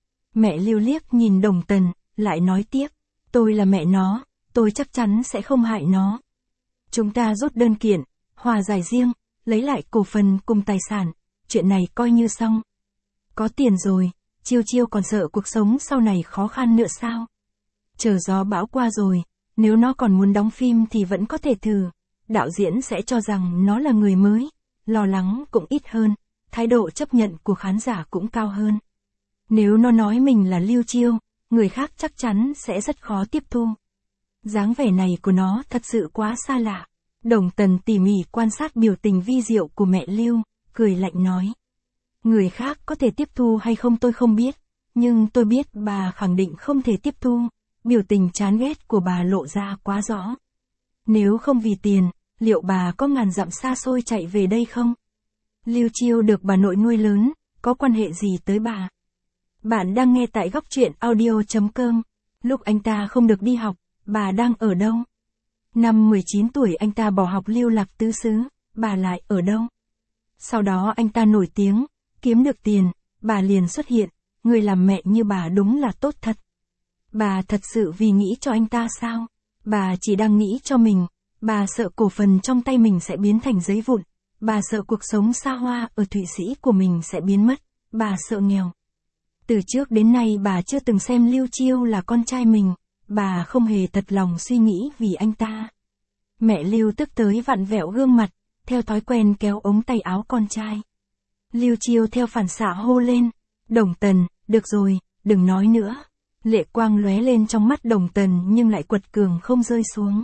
Mẹ Lưu liếc nhìn Đồng Tần, lại nói tiếp, tôi là mẹ nó, tôi chắc chắn sẽ không hại nó. Chúng ta rút đơn kiện, hòa giải riêng, lấy lại cổ phần cùng tài sản, chuyện này coi như xong. Có tiền rồi, Chiêu Chiêu còn sợ cuộc sống sau này khó khăn nữa sao? Chờ gió bão qua rồi, nếu nó còn muốn đóng phim thì vẫn có thể thử. Đạo diễn sẽ cho rằng nó là người mới, lo lắng cũng ít hơn, thái độ chấp nhận của khán giả cũng cao hơn. Nếu nó nói mình là Lưu Chiêu, người khác chắc chắn sẽ rất khó tiếp thu. Dáng vẻ này của nó thật sự quá xa lạ. Đồng Tần tỉ mỉ quan sát biểu tình vi diệu của mẹ Lưu, cười lạnh nói. Người khác có thể tiếp thu hay không tôi không biết, nhưng tôi biết bà khẳng định không thể tiếp thu. Biểu tình chán ghét của bà lộ ra quá rõ. Nếu không vì tiền, liệu bà có ngàn dặm xa xôi chạy về đây không? Lưu Chiêu được bà nội nuôi lớn, có quan hệ gì tới bà? Bạn đang nghe tại góc truyện audio.com. Lúc anh ta không được đi học, bà đang ở đâu? Năm 19 tuổi anh ta bỏ học lưu lạc tứ xứ, bà lại ở đâu? Sau đó anh ta nổi tiếng, kiếm được tiền, bà liền xuất hiện, người làm mẹ như bà đúng là tốt thật. Bà thật sự vì nghĩ cho anh ta sao? Bà chỉ đang nghĩ cho mình, bà sợ cổ phần trong tay mình sẽ biến thành giấy vụn, bà sợ cuộc sống xa hoa ở Thụy Sĩ của mình sẽ biến mất, bà sợ nghèo. Từ trước đến nay bà chưa từng xem Lưu Chiêu là con trai mình, bà không hề thật lòng suy nghĩ vì anh ta. Mẹ Lưu tức tới vặn vẹo gương mặt, theo thói quen kéo ống tay áo con trai. Lưu Chiêu theo phản xạ hô lên, Đồng Tần, được rồi, đừng nói nữa. Lệ quang lóe lên trong mắt Đồng Tần nhưng lại quật cường không rơi xuống.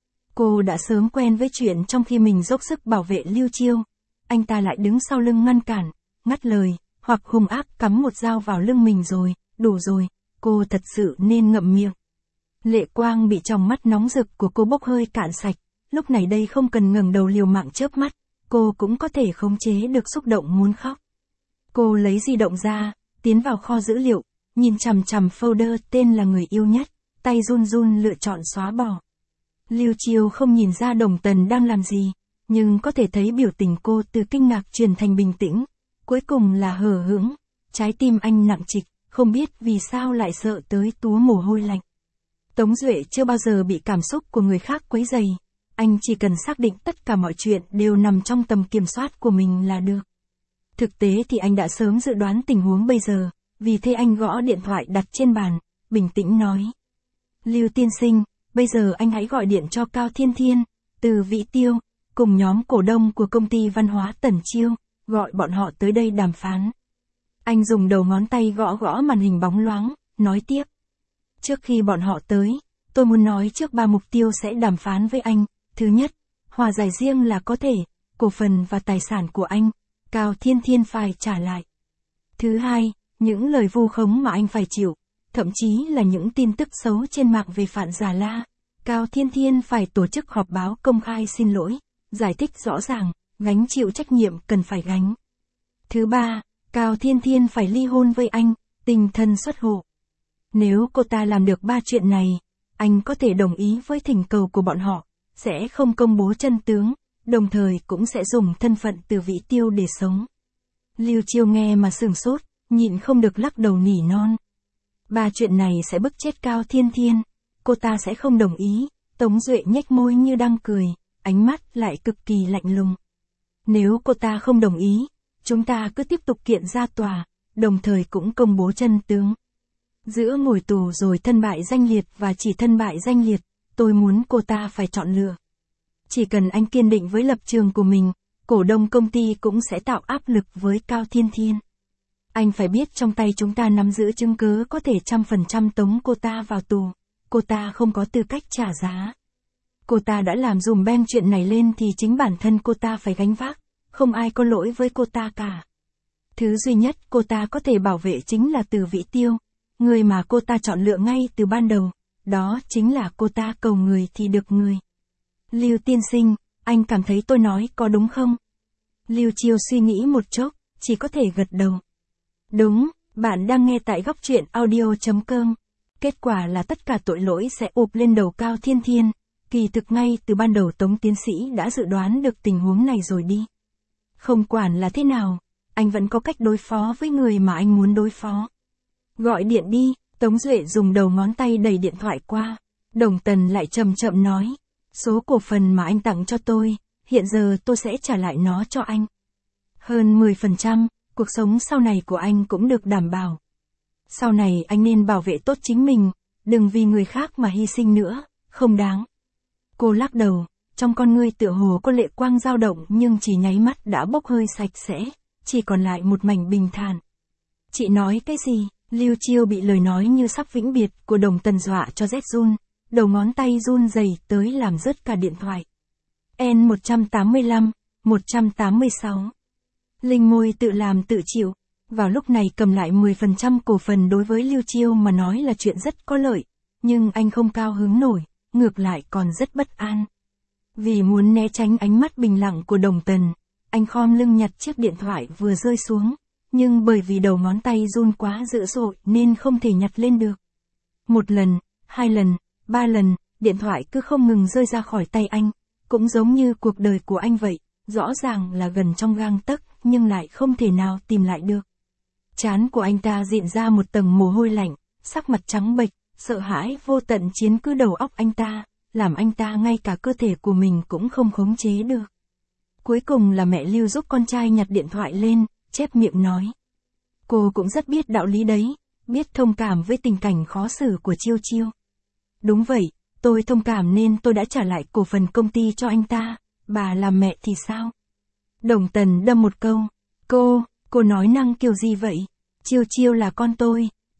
Cô đã sớm quen với chuyện trong khi mình dốc sức bảo vệ Lưu Chiêu, anh ta lại đứng sau lưng ngăn cản, ngắt lời, hoặc hung ác cắm một dao vào lưng mình rồi, đủ rồi, cô thật sự nên ngậm miệng. Lệ quang bị trong mắt nóng rực của cô bốc hơi cạn sạch, lúc này đây không cần ngẩng đầu liều mạng chớp mắt, cô cũng có thể khống chế được xúc động muốn khóc. Cô lấy di động ra, tiến vào kho dữ liệu, nhìn chằm chằm folder tên là người yêu nhất, tay run run lựa chọn xóa bỏ. Lưu Chiêu không nhìn ra Đồng Tần đang làm gì, nhưng có thể thấy biểu tình cô từ kinh ngạc chuyển thành bình tĩnh, cuối cùng là hờ hững, trái tim anh nặng trịch, không biết vì sao lại sợ tới túa mồ hôi lạnh. Tống Duệ chưa bao giờ bị cảm xúc của người khác quấy rầy, anh chỉ cần xác định tất cả mọi chuyện đều nằm trong tầm kiểm soát của mình là được. Thực tế thì anh đã sớm dự đoán tình huống bây giờ, vì thế anh gõ điện thoại đặt trên bàn, bình tĩnh nói. Lưu tiên sinh, bây giờ anh hãy gọi điện cho Cao Thiên Thiên, Từ Vĩ Tiêu, cùng nhóm cổ đông của công ty văn hóa Tần Chiêu, gọi bọn họ tới đây đàm phán. Anh dùng đầu ngón tay gõ gõ màn hình bóng loáng, nói tiếp. Trước khi bọn họ tới, tôi muốn nói trước 3 mục tiêu sẽ đàm phán với anh. Thứ nhất, hòa giải riêng là có thể, cổ phần và tài sản của anh, Cao Thiên Thiên phải trả lại. Thứ hai, những lời vu khống mà anh phải chịu, thậm chí là những tin tức xấu trên mạng về Phạn Già La, Cao Thiên Thiên phải tổ chức họp báo công khai xin lỗi, giải thích rõ ràng, gánh chịu trách nhiệm cần phải gánh. Thứ ba, Cao Thiên Thiên phải ly hôn với anh, tình thân xuất hộ. Nếu cô ta làm được 3 chuyện này, anh có thể đồng ý với thỉnh cầu của bọn họ, sẽ không công bố chân tướng, đồng thời cũng sẽ dùng thân phận Từ Vĩ Tiêu để sống. Lưu Chiêu nghe mà sửng sốt, nhịn không được lắc đầu nỉ non. 3 chuyện này sẽ bức chết Cao Thiên Thiên, cô ta sẽ không đồng ý. Tống Duệ nhếch môi như đang cười, ánh mắt lại cực kỳ lạnh lùng. Nếu cô ta không đồng ý, chúng ta cứ tiếp tục kiện ra tòa, đồng thời cũng công bố chân tướng. Giữa ngồi tù rồi thân bại danh liệt và chỉ thân bại danh liệt, tôi muốn cô ta phải chọn lựa. Chỉ cần anh kiên định với lập trường của mình, cổ đông công ty cũng sẽ tạo áp lực với Cao Thiên Thiên. Anh phải biết trong tay chúng ta nắm giữ chứng cứ có thể 100% tống cô ta vào tù, cô ta không có tư cách trả giá. Cô ta đã làm dùm beng chuyện này lên thì chính bản thân cô ta phải gánh vác, không ai có lỗi với cô ta cả. Thứ duy nhất cô ta có thể bảo vệ chính là Từ Vĩ Tiêu, người mà cô ta chọn lựa ngay từ ban đầu, đó chính là cô ta cầu người thì được người. Lưu tiên sinh, anh cảm thấy tôi nói có đúng không? Lưu Chiêu suy nghĩ một chốc, chỉ có thể gật đầu. Đúng, bạn đang nghe tại góc truyện audio.com. Kết quả là tất cả tội lỗi sẽ ụp lên đầu Cao Thiên Thiên. Kỳ thực ngay từ ban đầu Tống tiến sĩ đã dự đoán được tình huống này rồi đi. Không quản là thế nào, anh vẫn có cách đối phó với người mà anh muốn đối phó. Gọi điện đi, Tống Duệ dùng đầu ngón tay đẩy điện thoại qua. Đồng Tần lại chậm chậm nói. Số cổ phần mà anh tặng cho tôi, hiện giờ tôi sẽ trả lại nó cho anh. Hơn 10%, cuộc sống sau này của anh cũng được đảm bảo. Sau này anh nên bảo vệ tốt chính mình, đừng vì người khác mà hy sinh nữa, không đáng. Cô lắc đầu, trong con ngươi tựa hồ có lệ quang dao động nhưng chỉ nháy mắt đã bốc hơi sạch sẽ, chỉ còn lại một mảnh bình thản. Chị nói cái gì? Lưu Chiêu bị lời nói như sắp vĩnh biệt của Đồng Tần dọa cho rét run, đầu ngón tay run rẩy tới làm rớt cả điện thoại. N185, 186. Linh môi tự làm tự chịu, vào lúc này cầm lại 10% cổ phần đối với Lưu Chiêu mà nói là chuyện rất có lợi, nhưng anh không cao hứng nổi, ngược lại còn rất bất an. Vì muốn né tránh ánh mắt bình lặng của Đồng Tần, anh khom lưng nhặt chiếc điện thoại vừa rơi xuống, nhưng bởi vì đầu ngón tay run quá dữ dội nên không thể nhặt lên được. 1 lần, 2 lần, 3 lần, điện thoại cứ không ngừng rơi ra khỏi tay anh, cũng giống như cuộc đời của anh vậy, rõ ràng là gần trong gang tấc nhưng lại không thể nào tìm lại được. Trán của anh ta dịn ra một tầng mồ hôi lạnh, sắc mặt trắng bệch, sợ hãi vô tận chiếm cứ đầu óc anh ta, làm anh ta ngay cả cơ thể của mình cũng không khống chế được. Cuối cùng là mẹ Lưu giúp con trai nhặt điện thoại lên, chép miệng nói. Cô cũng rất biết đạo lý đấy, biết thông cảm với tình cảnh khó xử của Chiêu Chiêu. Đúng vậy, tôi thông cảm nên tôi đã trả lại cổ phần công ty cho anh ta, bà làm mẹ thì sao? Đồng Tần đâm một câu, cô nói năng kiểu gì vậy? Chiêu Chiêu là con tôi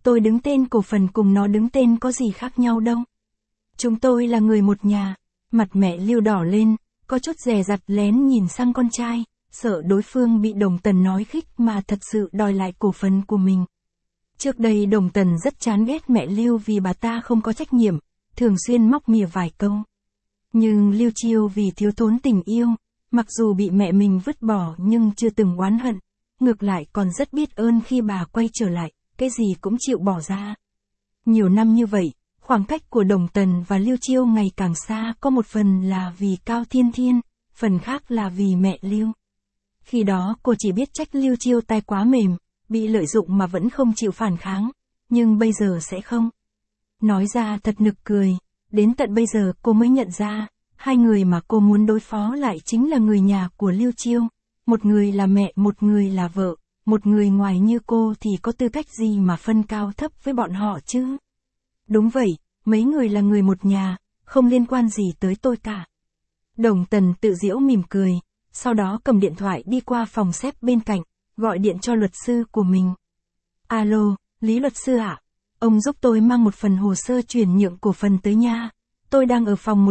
tôi đứng tên cổ phần cùng nó đứng tên có gì khác nhau đâu. Chúng tôi là người một nhà. Mặt mẹ Lưu đỏ lên, có chút dè dặt lén nhìn sang con trai, sợ đối phương bị Đồng Tần nói khích mà thật sự đòi lại cổ phần của mình. Trước đây Đồng Tần rất chán ghét mẹ Lưu vì bà ta không có trách nhiệm, thường xuyên móc mỉa vài câu. Nhưng Lưu Chiêu vì thiếu thốn tình yêu, mặc dù bị mẹ mình vứt bỏ nhưng chưa từng oán hận, ngược lại còn rất biết ơn khi bà quay trở lại, cái gì cũng chịu bỏ ra. Nhiều năm như vậy, khoảng cách của Đồng Tần và Lưu Chiêu ngày càng xa, có một phần là vì Cao Thiên Thiên, phần khác là vì mẹ Lưu. Khi đó cô chỉ biết trách Lưu Chiêu tay quá mềm, bị lợi dụng mà vẫn không chịu phản kháng, nhưng bây giờ sẽ không. Nói ra thật nực cười, đến tận bây giờ cô mới nhận ra, hai người mà cô muốn đối phó lại chính là người nhà của Lưu Chiêu, một người là mẹ, một người là vợ, một người ngoài như cô thì có tư cách gì mà phân cao thấp với bọn họ chứ? Đúng vậy, mấy người là người một nhà, không liên quan gì tới tôi cả. Đồng Tần tự giễu mỉm cười, sau đó cầm điện thoại đi qua phòng xếp bên cạnh, gọi điện cho luật sư của mình. Alo, Lý luật sư ạ? Ông giúp tôi mang một phần hồ sơ chuyển nhượng cổ phần tới nha. Tôi đang ở phòng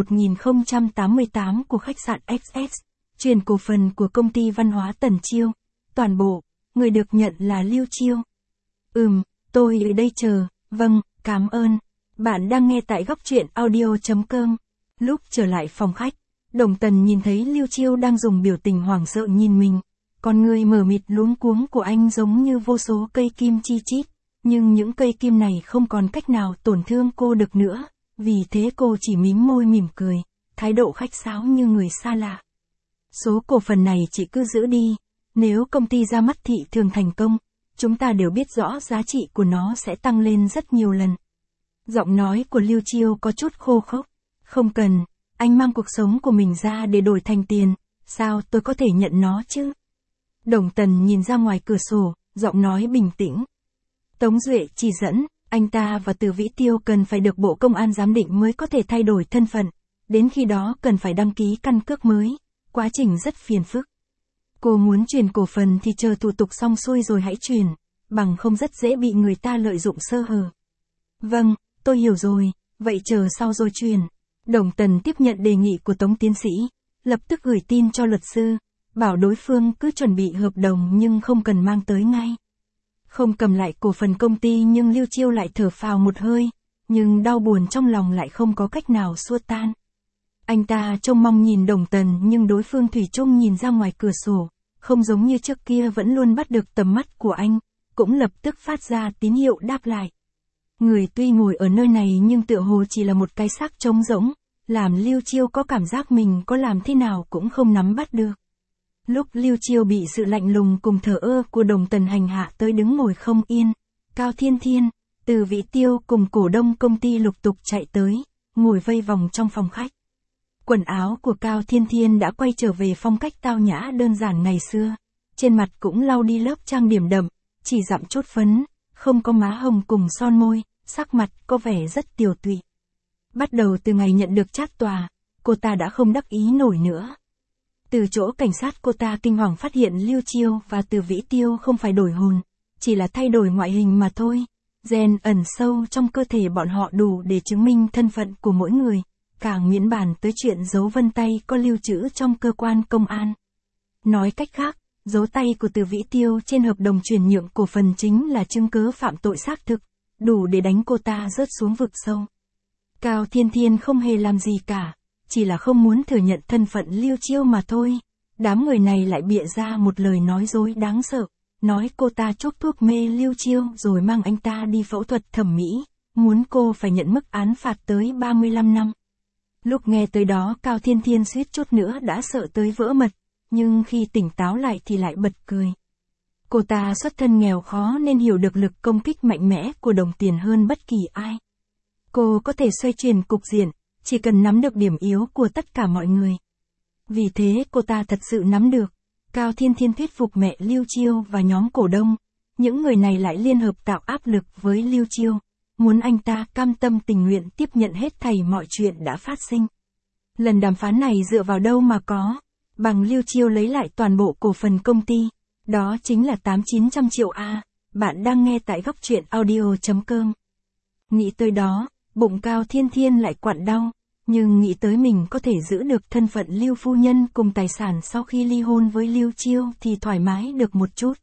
1088 của khách sạn XS, chuyển cổ phần của công ty văn hóa Tần Chiêu. Toàn bộ, người được nhận là Lưu Chiêu. Tôi ở đây chờ, vâng, cảm ơn. Bạn đang nghe tại góc truyện audio.com. Lúc trở lại phòng khách, Đồng Tần nhìn thấy Lưu Chiêu đang dùng biểu tình hoảng sợ nhìn mình. Con người mờ mịt luống cuống của anh giống như vô số cây kim chi chít, nhưng những cây kim này không còn cách nào tổn thương cô được nữa, vì thế cô chỉ mím môi mỉm cười, thái độ khách sáo như người xa lạ. Số cổ phần này chị cứ giữ đi, nếu công ty ra mắt thị trường thành công, chúng ta đều biết rõ giá trị của nó sẽ tăng lên rất nhiều lần. Giọng nói của Lưu Chiêu có chút khô khốc. Không cần, anh mang cuộc sống của mình ra để đổi thành tiền, sao tôi có thể nhận nó chứ? Đồng Tần nhìn ra ngoài cửa sổ, giọng nói bình tĩnh. Tống Duệ chỉ dẫn, anh ta và Từ Vĩ Tiêu cần phải được Bộ Công an giám định mới có thể thay đổi thân phận, đến khi đó cần phải đăng ký căn cước mới, quá trình rất phiền phức. Cô muốn chuyển cổ phần thì chờ thủ tục xong xuôi rồi hãy chuyển, bằng không rất dễ bị người ta lợi dụng sơ hở. Vâng, tôi hiểu rồi, vậy chờ sau rồi chuyển. Đồng Tần tiếp nhận đề nghị của Tống tiến sĩ, lập tức gửi tin cho luật sư, bảo đối phương cứ chuẩn bị hợp đồng nhưng không cần mang tới ngay. Không cầm lại cổ phần công ty nhưng Lưu Chiêu lại thở phào một hơi, nhưng đau buồn trong lòng lại không có cách nào xua tan. Anh ta trông mong nhìn Đồng Tần nhưng đối phương thủy chung nhìn ra ngoài cửa sổ, không giống như trước kia vẫn luôn bắt được tầm mắt của anh, cũng lập tức phát ra tín hiệu đáp lại. Người tuy ngồi ở nơi này nhưng tựa hồ chỉ là một cái xác trống rỗng, làm Lưu Chiêu có cảm giác mình có làm thế nào cũng không nắm bắt được. Lúc Lưu Chiêu bị sự lạnh lùng cùng thờ ơ của Đồng Tần hành hạ tới đứng ngồi không yên, Cao Thiên Thiên, Từ Vĩ Tiêu cùng cổ đông công ty lục tục chạy tới, ngồi vây vòng trong phòng khách. Quần áo của Cao Thiên Thiên đã quay trở về phong cách tao nhã đơn giản ngày xưa, trên mặt cũng lau đi lớp trang điểm đậm, chỉ dặm chốt phấn, không có má hồng cùng son môi, sắc mặt có vẻ rất tiều tụy. Bắt đầu từ ngày nhận được trát tòa, cô ta đã không đắc ý nổi nữa. Từ chỗ cảnh sát cô ta kinh hoàng phát hiện Lưu Chiêu và Từ Vĩ Tiêu không phải đổi hồn, chỉ là thay đổi ngoại hình mà thôi. Gen ẩn sâu trong cơ thể bọn họ đủ để chứng minh thân phận của mỗi người, càng miễn bàn tới chuyện dấu vân tay có lưu trữ trong cơ quan công an. Nói cách khác, dấu tay của Từ Vĩ Tiêu trên hợp đồng chuyển nhượng cổ phần chính là chứng cứ phạm tội xác thực, đủ để đánh cô ta rớt xuống vực sâu. Cao Thiên Thiên không hề làm gì cả, chỉ là không muốn thừa nhận thân phận Lưu Chiêu mà thôi. Đám người này lại bịa ra một lời nói dối đáng sợ, nói cô ta chuốc thuốc mê Lưu Chiêu rồi mang anh ta đi phẫu thuật thẩm mỹ, muốn cô phải nhận mức án phạt tới 35 năm. Lúc nghe tới đó Cao Thiên Thiên suýt chút nữa đã sợ tới vỡ mật, nhưng khi tỉnh táo lại thì lại bật cười. Cô ta xuất thân nghèo khó nên hiểu được lực công kích mạnh mẽ của đồng tiền hơn bất kỳ ai. Cô có thể xoay chuyển cục diện, chỉ cần nắm được điểm yếu của tất cả mọi người. Vì thế cô ta thật sự nắm được. Cao Thiên Thiên thuyết phục mẹ Lưu Chiêu và nhóm cổ đông. Những người này lại liên hợp tạo áp lực với Lưu Chiêu, muốn anh ta cam tâm tình nguyện tiếp nhận hết thảy mọi chuyện đã phát sinh. Lần đàm phán này dựa vào đâu mà có, bằng Lưu Chiêu lấy lại toàn bộ cổ phần công ty, đó chính là 800-900 triệu A, bạn đang nghe tại góc truyện audio.com. Nghĩ tới đó, bụng Cao Thiên Thiên lại quặn đau, nhưng nghĩ tới mình có thể giữ được thân phận Lưu phu nhân cùng tài sản sau khi ly hôn với Lưu Chiêu thì thoải mái được một chút.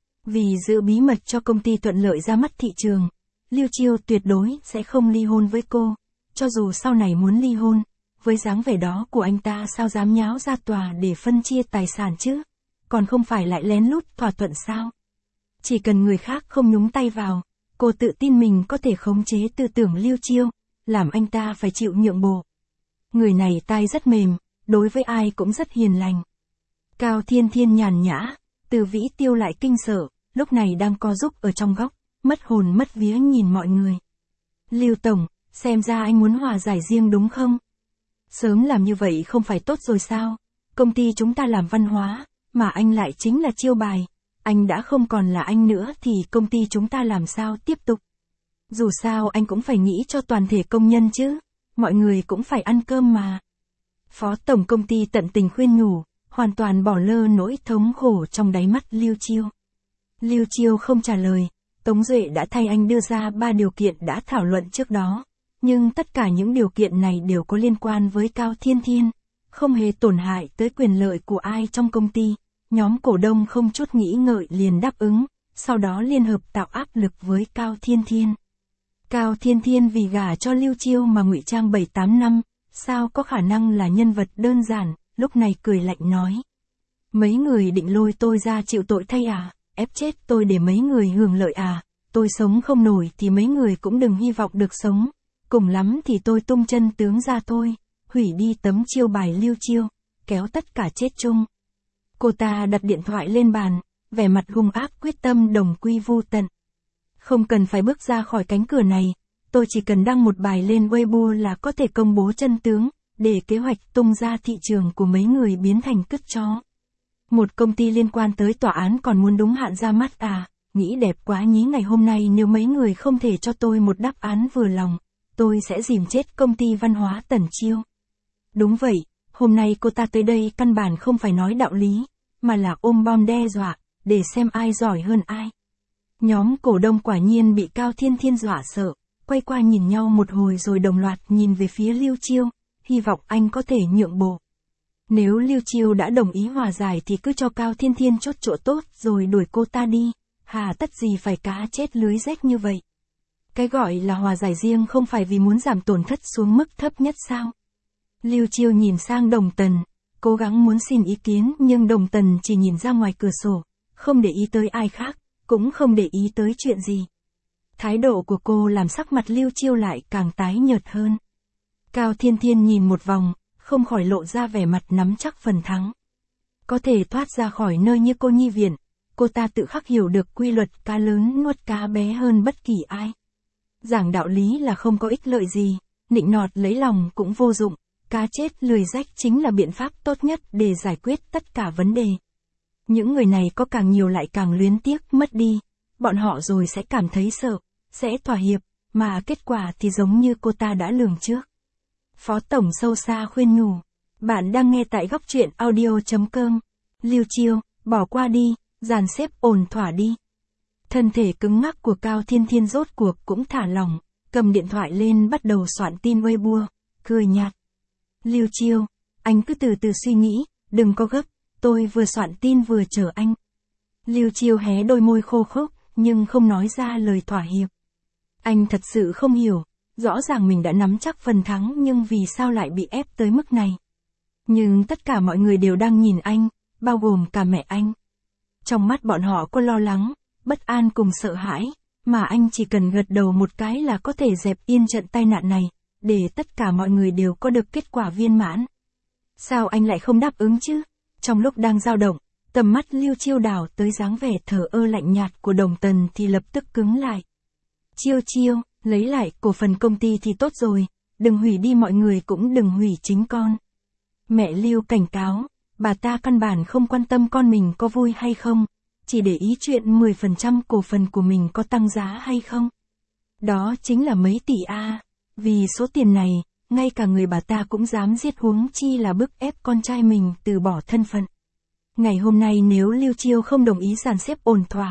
Vì giữ bí mật cho công ty thuận lợi ra mắt thị trường, Lưu Chiêu tuyệt đối sẽ không ly hôn với cô, cho dù sau này muốn ly hôn, với dáng vẻ đó của anh ta sao dám nháo ra tòa để phân chia tài sản chứ, còn không phải lại lén lút thỏa thuận sao? Chỉ cần người khác không nhúng tay vào, cô tự tin mình có thể khống chế tư tưởng Lưu Chiêu, làm anh ta phải chịu nhượng bộ. Người này tai rất mềm, đối với ai cũng rất hiền lành. Cao Thiên Thiên nhàn nhã, Từ Vĩ Tiêu lại kinh sợ, lúc này đang co rúm ở trong góc, mất hồn mất vía nhìn mọi người. Lưu tổng, xem ra anh muốn hòa giải riêng đúng không? Sớm làm như vậy không phải tốt rồi sao? Công ty chúng ta làm văn hóa, mà anh lại chính là chiêu bài. Anh đã không còn là anh nữa thì công ty chúng ta làm sao tiếp tục? Dù sao anh cũng phải nghĩ cho toàn thể công nhân chứ, mọi người cũng phải ăn cơm mà. Phó tổng công ty tận tình khuyên nhủ, hoàn toàn bỏ lơ nỗi thống khổ trong đáy mắt Lưu Chiêu. Lưu Chiêu không trả lời, Tống Duệ đã thay anh đưa ra 3 điều kiện đã thảo luận trước đó, nhưng tất cả những điều kiện này đều có liên quan với Cao Thiên Thiên, không hề tổn hại tới quyền lợi của ai trong công ty. Nhóm cổ đông không chút nghĩ ngợi liền đáp ứng, sau đó liên hợp tạo áp lực với Cao Thiên Thiên. Cao Thiên Thiên vì gả cho Lưu Chiêu mà ngụy trang 7-8 năm, sao có khả năng là nhân vật đơn giản, lúc này cười lạnh nói. Mấy người định lôi tôi ra chịu tội thay à, ép chết tôi để mấy người hưởng lợi à, tôi sống không nổi thì mấy người cũng đừng hy vọng được sống, cùng lắm thì tôi tung chân tướng ra thôi, hủy đi tấm chiêu bài Lưu Chiêu, kéo tất cả chết chung. Cô ta đặt điện thoại lên bàn, vẻ mặt hung ác quyết tâm đồng quy vu tận. Không cần phải bước ra khỏi cánh cửa này, tôi chỉ cần đăng một bài lên Weibo là có thể công bố chân tướng, để kế hoạch tung ra thị trường của mấy người biến thành cứt chó. Một công ty liên quan tới tòa án còn muốn đúng hạn ra mắt à, nghĩ đẹp quá nhí, ngày hôm nay nếu mấy người không thể cho tôi một đáp án vừa lòng, tôi sẽ dìm chết công ty văn hóa Tần Chiêu. Đúng vậy. Hôm nay cô ta tới đây căn bản không phải nói đạo lý, mà là ôm bom đe dọa, để xem ai giỏi hơn ai. Nhóm cổ đông quả nhiên bị Cao Thiên Thiên dọa sợ, quay qua nhìn nhau một hồi rồi đồng loạt nhìn về phía Lưu Chiêu, hy vọng anh có thể nhượng bộ. Nếu Lưu Chiêu đã đồng ý hòa giải thì cứ cho Cao Thiên Thiên chốt chỗ tốt rồi đuổi cô ta đi, hà tất gì phải cá chết lưới rách như vậy. Cái gọi là hòa giải riêng không phải vì muốn giảm tổn thất xuống mức thấp nhất sao? Lưu Chiêu nhìn sang Đồng Tần, cố gắng muốn xin ý kiến nhưng Đồng Tần chỉ nhìn ra ngoài cửa sổ, không để ý tới ai khác, cũng không để ý tới chuyện gì. Thái độ của cô làm sắc mặt Lưu Chiêu lại càng tái nhợt hơn. Cao Thiên Thiên nhìn một vòng, không khỏi lộ ra vẻ mặt nắm chắc phần thắng. Có thể thoát ra khỏi nơi như cô nhi viện, cô ta tự khắc hiểu được quy luật cá lớn nuốt cá bé hơn bất kỳ ai. Giảng đạo lý là không có ích lợi gì, nịnh nọt lấy lòng cũng vô dụng. Cá chết lười rách chính là biện pháp tốt nhất để giải quyết tất cả vấn đề. Những người này có càng nhiều lại càng luyến tiếc mất đi, bọn họ rồi sẽ cảm thấy sợ, sẽ thỏa hiệp, mà kết quả thì giống như cô ta đã lường trước. Phó tổng sâu xa khuyên nhủ, bạn đang nghe tại góc truyện audio.com. Lưu Chiêu, bỏ qua đi, dàn xếp ổn thỏa đi. Thân thể cứng ngắc của Cao Thiên Thiên rốt cuộc cũng thả lỏng, cầm điện thoại lên bắt đầu soạn tin Weibo, cười nhạt. Lưu Chiêu, anh cứ từ từ suy nghĩ, đừng có gấp, tôi vừa soạn tin vừa chờ anh. Lưu Chiêu hé đôi môi khô khốc, nhưng không nói ra lời thỏa hiệp. Anh thật sự không hiểu, rõ ràng mình đã nắm chắc phần thắng nhưng vì sao lại bị ép tới mức này. Nhưng tất cả mọi người đều đang nhìn anh, bao gồm cả mẹ anh. Trong mắt bọn họ có lo lắng, bất an cùng sợ hãi, mà anh chỉ cần gật đầu một cái là có thể dẹp yên trận tai nạn này, để tất cả mọi người đều có được kết quả viên mãn. Sao anh lại không đáp ứng chứ? Trong lúc đang dao động, tầm mắt Lưu Chiêu đảo tới dáng vẻ thờ ơ lạnh nhạt của Đồng Tần thì lập tức cứng lại. Chiêu, lấy lại cổ phần công ty thì tốt rồi, đừng hủy đi, mọi người cũng đừng hủy chính con. Mẹ Lưu cảnh cáo, bà ta căn bản không quan tâm con mình có vui hay không, chỉ để ý chuyện 10% cổ phần của mình có tăng giá hay không. Đó chính là mấy tỷ a. Vì số tiền này, ngay cả người bà ta cũng dám giết, huống chi là bức ép con trai mình từ bỏ thân phận. Ngày hôm nay nếu Lưu Chiêu không đồng ý dàn xếp ổn thỏa,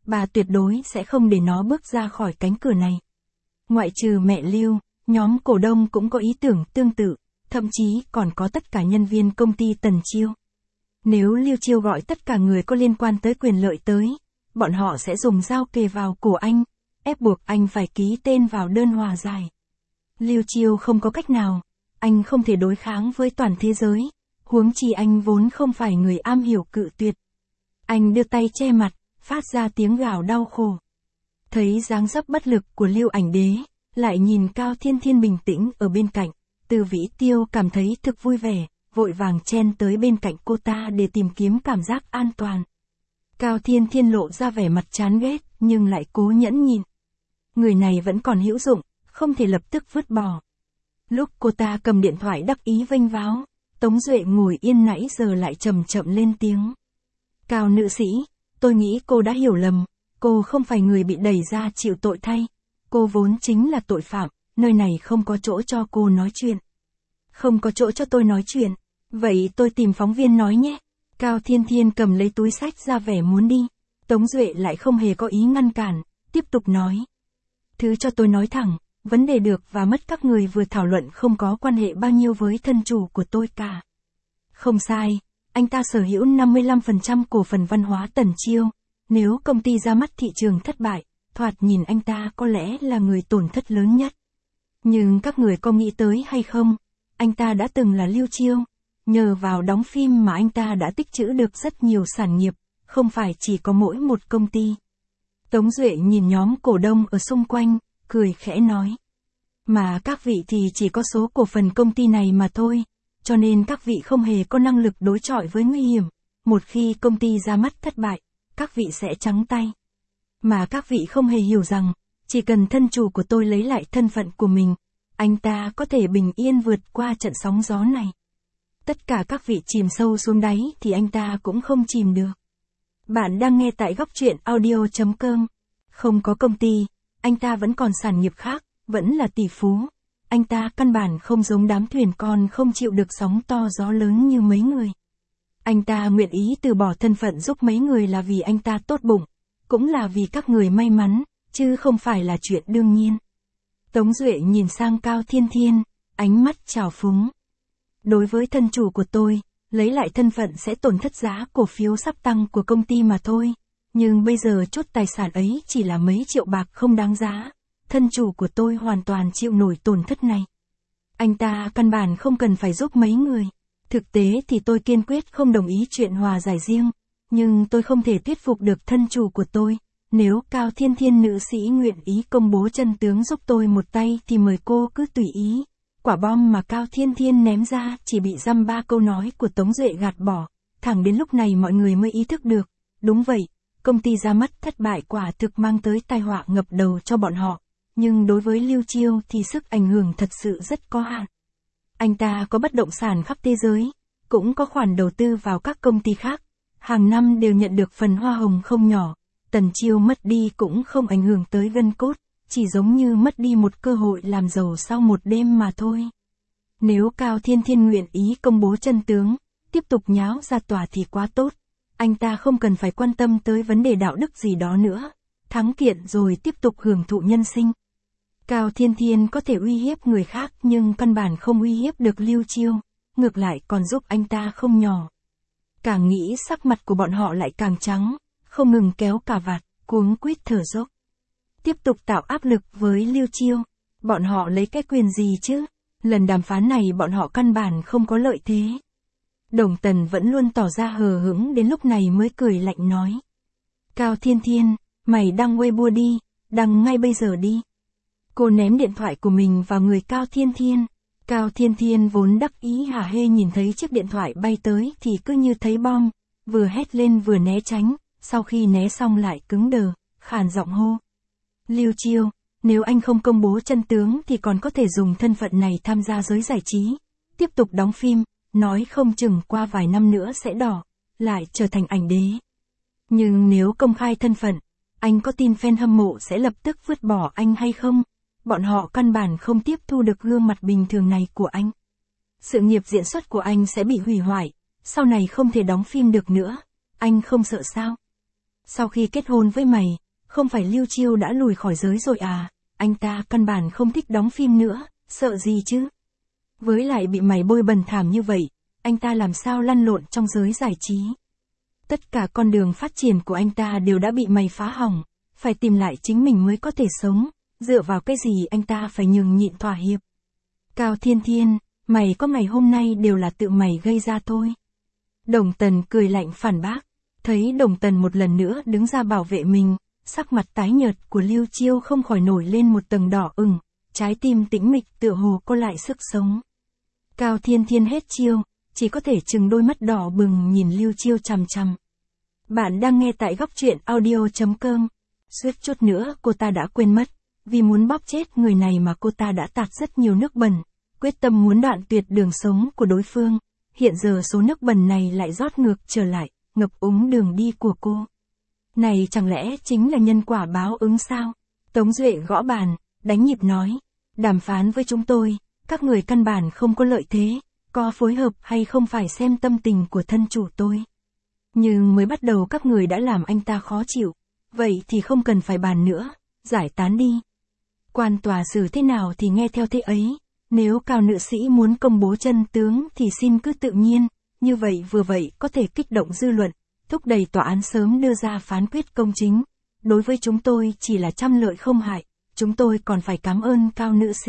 bà tuyệt đối sẽ không để nó bước ra khỏi cánh cửa này. Ngoại trừ mẹ Lưu, nhóm cổ đông cũng có ý tưởng tương tự, thậm chí còn có tất cả nhân viên công ty Tần Chiêu. Nếu Lưu Chiêu gọi tất cả người có liên quan tới quyền lợi tới, bọn họ sẽ dùng dao kề vào cổ anh, ép buộc anh phải ký tên vào đơn hòa giải. Lưu Chiêu không có cách nào, anh không thể đối kháng với toàn thế giới, huống chi anh vốn không phải người am hiểu cự tuyệt. Anh đưa tay che mặt, phát ra tiếng gào đau khổ. Thấy dáng dấp bất lực của Lưu Ảnh Đế, lại nhìn Cao Thiên Thiên bình tĩnh ở bên cạnh, Từ Vĩ Tiêu cảm thấy thực vui vẻ, vội vàng chen tới bên cạnh cô ta để tìm kiếm cảm giác an toàn. Cao Thiên Thiên lộ ra vẻ mặt chán ghét, nhưng lại cố nhẫn nhịn. Người này vẫn còn hữu dụng, không thể lập tức vứt bỏ. Lúc cô ta cầm điện thoại đắc ý vênh váo, Tống Duệ ngồi yên nãy giờ lại chậm chậm lên tiếng. Cao nữ sĩ, tôi nghĩ cô đã hiểu lầm, cô không phải người bị đẩy ra chịu tội thay. Cô vốn chính là tội phạm, nơi này không có chỗ cho cô nói chuyện. Không có chỗ cho tôi nói chuyện, vậy tôi tìm phóng viên nói nhé. Cao Thiên Thiên cầm lấy túi sách ra vẻ muốn đi. Tống Duệ lại không hề có ý ngăn cản, tiếp tục nói. Thứ cho tôi nói thẳng, vấn đề được và mất các người vừa thảo luận không có quan hệ bao nhiêu với thân chủ của tôi cả. Không sai, anh ta sở hữu 55% cổ phần văn hóa Tần Chiêu. Nếu công ty ra mắt thị trường thất bại, thoạt nhìn anh ta có lẽ là người tổn thất lớn nhất. Nhưng các người có nghĩ tới hay không, anh ta đã từng là Lưu Chiêu. Nhờ vào đóng phim mà anh ta đã tích trữ được rất nhiều sản nghiệp, không phải chỉ có mỗi một công ty. Tống Duệ nhìn nhóm cổ đông ở xung quanh, cười khẽ nói. Mà các vị thì chỉ có số cổ phần công ty này mà thôi, cho nên các vị không hề có năng lực đối chọi với nguy hiểm. Một khi công ty ra mắt thất bại, các vị sẽ trắng tay. Mà các vị không hề hiểu rằng, chỉ cần thân chủ của tôi lấy lại thân phận của mình, anh ta có thể bình yên vượt qua trận sóng gió này. Tất cả các vị chìm sâu xuống đáy thì anh ta cũng không chìm được. Bạn đang nghe tại góc truyện audio.com. Không có công ty, anh ta vẫn còn sản nghiệp khác, vẫn là tỷ phú. Anh ta căn bản không giống đám thuyền con không chịu được sóng to gió lớn như mấy người. Anh ta nguyện ý từ bỏ thân phận giúp mấy người là vì anh ta tốt bụng, cũng là vì các người may mắn, chứ không phải là chuyện đương nhiên. Tống Duệ nhìn sang Cao Thiên Thiên, ánh mắt trào phúng. Đối với thân chủ của tôi, lấy lại thân phận sẽ tổn thất giá cổ phiếu sắp tăng của công ty mà thôi. Nhưng bây giờ chút tài sản ấy chỉ là mấy triệu bạc không đáng giá. Thân chủ của tôi hoàn toàn chịu nổi tổn thất này. Anh ta căn bản không cần phải giúp mấy người. Thực tế thì tôi kiên quyết không đồng ý chuyện hòa giải riêng. Nhưng tôi không thể thuyết phục được thân chủ của tôi. Nếu Cao Thiên Thiên nữ sĩ nguyện ý công bố chân tướng giúp tôi một tay thì mời cô cứ tùy ý. Quả bom mà Cao Thiên Thiên ném ra chỉ bị dăm ba câu nói của Tống Duệ gạt bỏ. Thẳng đến lúc này mọi người mới ý thức được. Đúng vậy, công ty ra mắt thất bại quả thực mang tới tai họa ngập đầu cho bọn họ. Nhưng đối với Lưu Chiêu thì sức ảnh hưởng thật sự rất có hạn. Anh ta có bất động sản khắp thế giới, cũng có khoản đầu tư vào các công ty khác. Hàng năm đều nhận được phần hoa hồng không nhỏ. Tần Chiêu mất đi cũng không ảnh hưởng tới gân cốt, chỉ giống như mất đi một cơ hội làm giàu sau một đêm mà thôi. Nếu Cao Thiên Thiên nguyện ý công bố chân tướng, tiếp tục nháo ra tòa thì quá tốt. Anh ta không cần phải quan tâm tới vấn đề đạo đức gì đó nữa. Thắng kiện rồi tiếp tục hưởng thụ nhân sinh. Cao Thiên Thiên có thể uy hiếp người khác nhưng căn bản không uy hiếp được Lưu Chiêu, ngược lại còn giúp anh ta không nhỏ. Càng nghĩ sắc mặt của bọn họ lại càng trắng, không ngừng kéo cà vạt, cuống quýt thở dốc. Tiếp tục tạo áp lực với Lưu Chiêu, bọn họ lấy cái quyền gì chứ? Lần đàm phán này bọn họ căn bản không có lợi thế. Đồng Tần vẫn luôn tỏ ra hờ hững đến lúc này mới cười lạnh nói. Cao Thiên Thiên, mày đăng Weibo đi, đăng ngay bây giờ đi. Cô ném điện thoại của mình vào người Cao Thiên Thiên. Cao Thiên Thiên vốn đắc ý hả hê nhìn thấy chiếc điện thoại bay tới thì cứ như thấy bom, vừa hét lên vừa né tránh, sau khi né xong lại cứng đờ, khàn giọng hô. Lưu Chiêu, nếu anh không công bố chân tướng thì còn có thể dùng thân phận này tham gia giới giải trí, tiếp tục đóng phim, nói không chừng qua vài năm nữa sẽ đỏ, lại trở thành ảnh đế. Nhưng nếu công khai thân phận, anh có tin fan hâm mộ sẽ lập tức vứt bỏ anh hay không? Bọn họ căn bản không tiếp thu được gương mặt bình thường này của anh. Sự nghiệp diễn xuất của anh sẽ bị hủy hoại, sau này không thể đóng phim được nữa. Anh không sợ sao? Sau khi kết hôn với mày, không phải Lưu Chiêu đã lùi khỏi giới rồi à, anh ta căn bản không thích đóng phim nữa, sợ gì chứ. Với lại bị mày bôi bần thảm như vậy, anh ta làm sao lăn lộn trong giới giải trí. Tất cả con đường phát triển của anh ta đều đã bị mày phá hỏng, phải tìm lại chính mình mới có thể sống, dựa vào cái gì anh ta phải nhường nhịn thỏa hiệp. Cao Thiên Thiên, mày có ngày hôm nay đều là tự mày gây ra thôi. Đồng Tần cười lạnh phản bác, thấy Đồng Tần một lần nữa đứng ra bảo vệ mình, sắc mặt tái nhợt của Lưu Chiêu không khỏi nổi lên một tầng đỏ ửng, trái tim tĩnh mịch tựa hồ có lại sức sống. Cao Thiên Thiên hết chiêu, chỉ có thể trừng đôi mắt đỏ bừng nhìn Lưu Chiêu chằm chằm. Bạn đang nghe tại góc truyện audio.com. Suýt chút nữa cô ta đã quên mất, vì muốn bóp chết người này mà cô ta đã tạt rất nhiều nước bẩn, quyết tâm muốn đoạn tuyệt đường sống của đối phương. Hiện giờ số nước bẩn này lại rót ngược trở lại, ngập úng đường đi của cô. Này chẳng lẽ chính là nhân quả báo ứng sao? Tống Duệ gõ bàn, đánh nhịp nói. Đàm phán với chúng tôi, các người căn bản không có lợi thế, có phối hợp hay không phải xem tâm tình của thân chủ tôi. Nhưng mới bắt đầu các người đã làm anh ta khó chịu, vậy thì không cần phải bàn nữa, giải tán đi. Quan tòa xử thế nào thì nghe theo thế ấy, nếu Cao nữ sĩ muốn công bố chân tướng thì xin cứ tự nhiên, như vậy vừa vậy có thể kích động dư luận, thúc đẩy tòa án sớm đưa ra phán quyết công chính. Đối với chúng tôi chỉ là trăm lợi không hại, chúng tôi còn phải cảm ơn Cao nữ sĩ.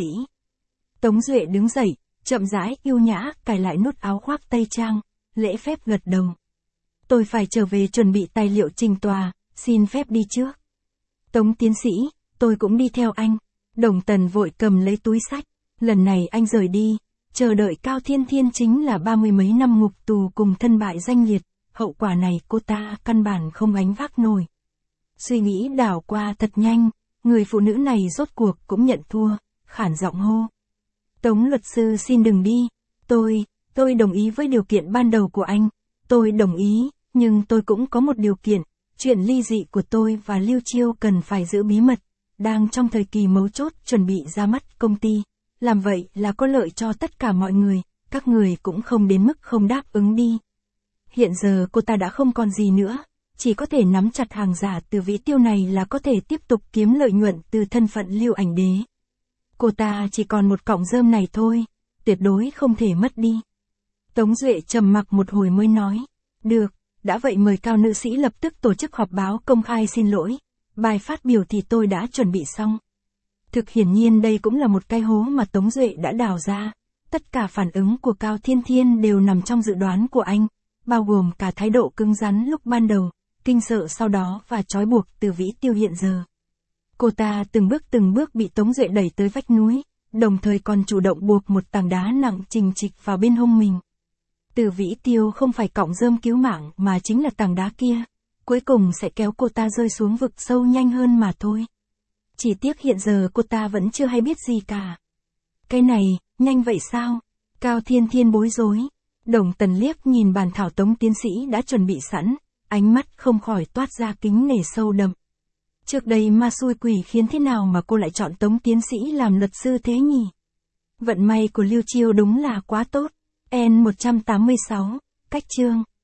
Tống Duệ đứng dậy, chậm rãi yêu nhã cài lại nút áo khoác tây trang, lễ phép gật đầu. Tôi phải trở về chuẩn bị tài liệu trình tòa, xin phép đi trước. Tống tiến sĩ, tôi cũng đi theo anh. Đồng Tần vội cầm lấy túi sách, lần này anh rời đi, chờ đợi Cao Thiên Thiên chính là 30 mấy năm ngục tù cùng thân bại danh liệt, hậu quả này cô ta căn bản không gánh vác nổi. Suy nghĩ đảo qua thật nhanh, người phụ nữ này rốt cuộc cũng nhận thua, khản giọng hô. Tống luật sư xin đừng đi, tôi đồng ý với điều kiện ban đầu của anh, tôi đồng ý, nhưng tôi cũng có một điều kiện, chuyện ly dị của tôi và Lưu Chiêu cần phải giữ bí mật, đang trong thời kỳ mấu chốt chuẩn bị ra mắt công ty, làm vậy là có lợi cho tất cả mọi người, các người cũng không đến mức không đáp ứng đi. Hiện giờ cô ta đã không còn gì nữa, chỉ có thể nắm chặt hàng giả từ Vĩ Tiêu này là có thể tiếp tục kiếm lợi nhuận từ thân phận Lưu Ảnh Đế. Cô ta chỉ còn một cọng rơm này thôi, tuyệt đối không thể mất đi. Tống Duệ trầm mặc một hồi mới nói, được, đã vậy mời Cao nữ sĩ lập tức tổ chức họp báo công khai xin lỗi, bài phát biểu thì tôi đã chuẩn bị xong. Thực hiển nhiên đây cũng là một cái hố mà Tống Duệ đã đào ra, tất cả phản ứng của Cao Thiên Thiên đều nằm trong dự đoán của anh, bao gồm cả thái độ cứng rắn lúc ban đầu, kinh sợ sau đó và trói buộc từ Vĩ Tiêu hiện giờ. Cô ta từng bước bị Tống Duệ đẩy tới vách núi, đồng thời còn chủ động buộc một tảng đá nặng chình chịch vào bên hông mình. Từ Vĩ Tiêu không phải cọng rơm cứu mạng mà chính là tảng đá kia, cuối cùng sẽ kéo cô ta rơi xuống vực sâu nhanh hơn mà thôi. Chỉ tiếc hiện giờ cô ta vẫn chưa hay biết gì cả. Cái này, nhanh vậy sao? Cao Thiên Thiên bối rối. Đồng Tần liếc nhìn bản thảo Tống tiến sĩ đã chuẩn bị sẵn, ánh mắt không khỏi toát ra kính nể sâu đậm. Trước đây ma xui quỷ khiến thế nào mà cô lại chọn Tống tiến sĩ làm luật sư thế nhỉ? Vận may của Lưu Chiêu đúng là quá tốt. N186, cách chương.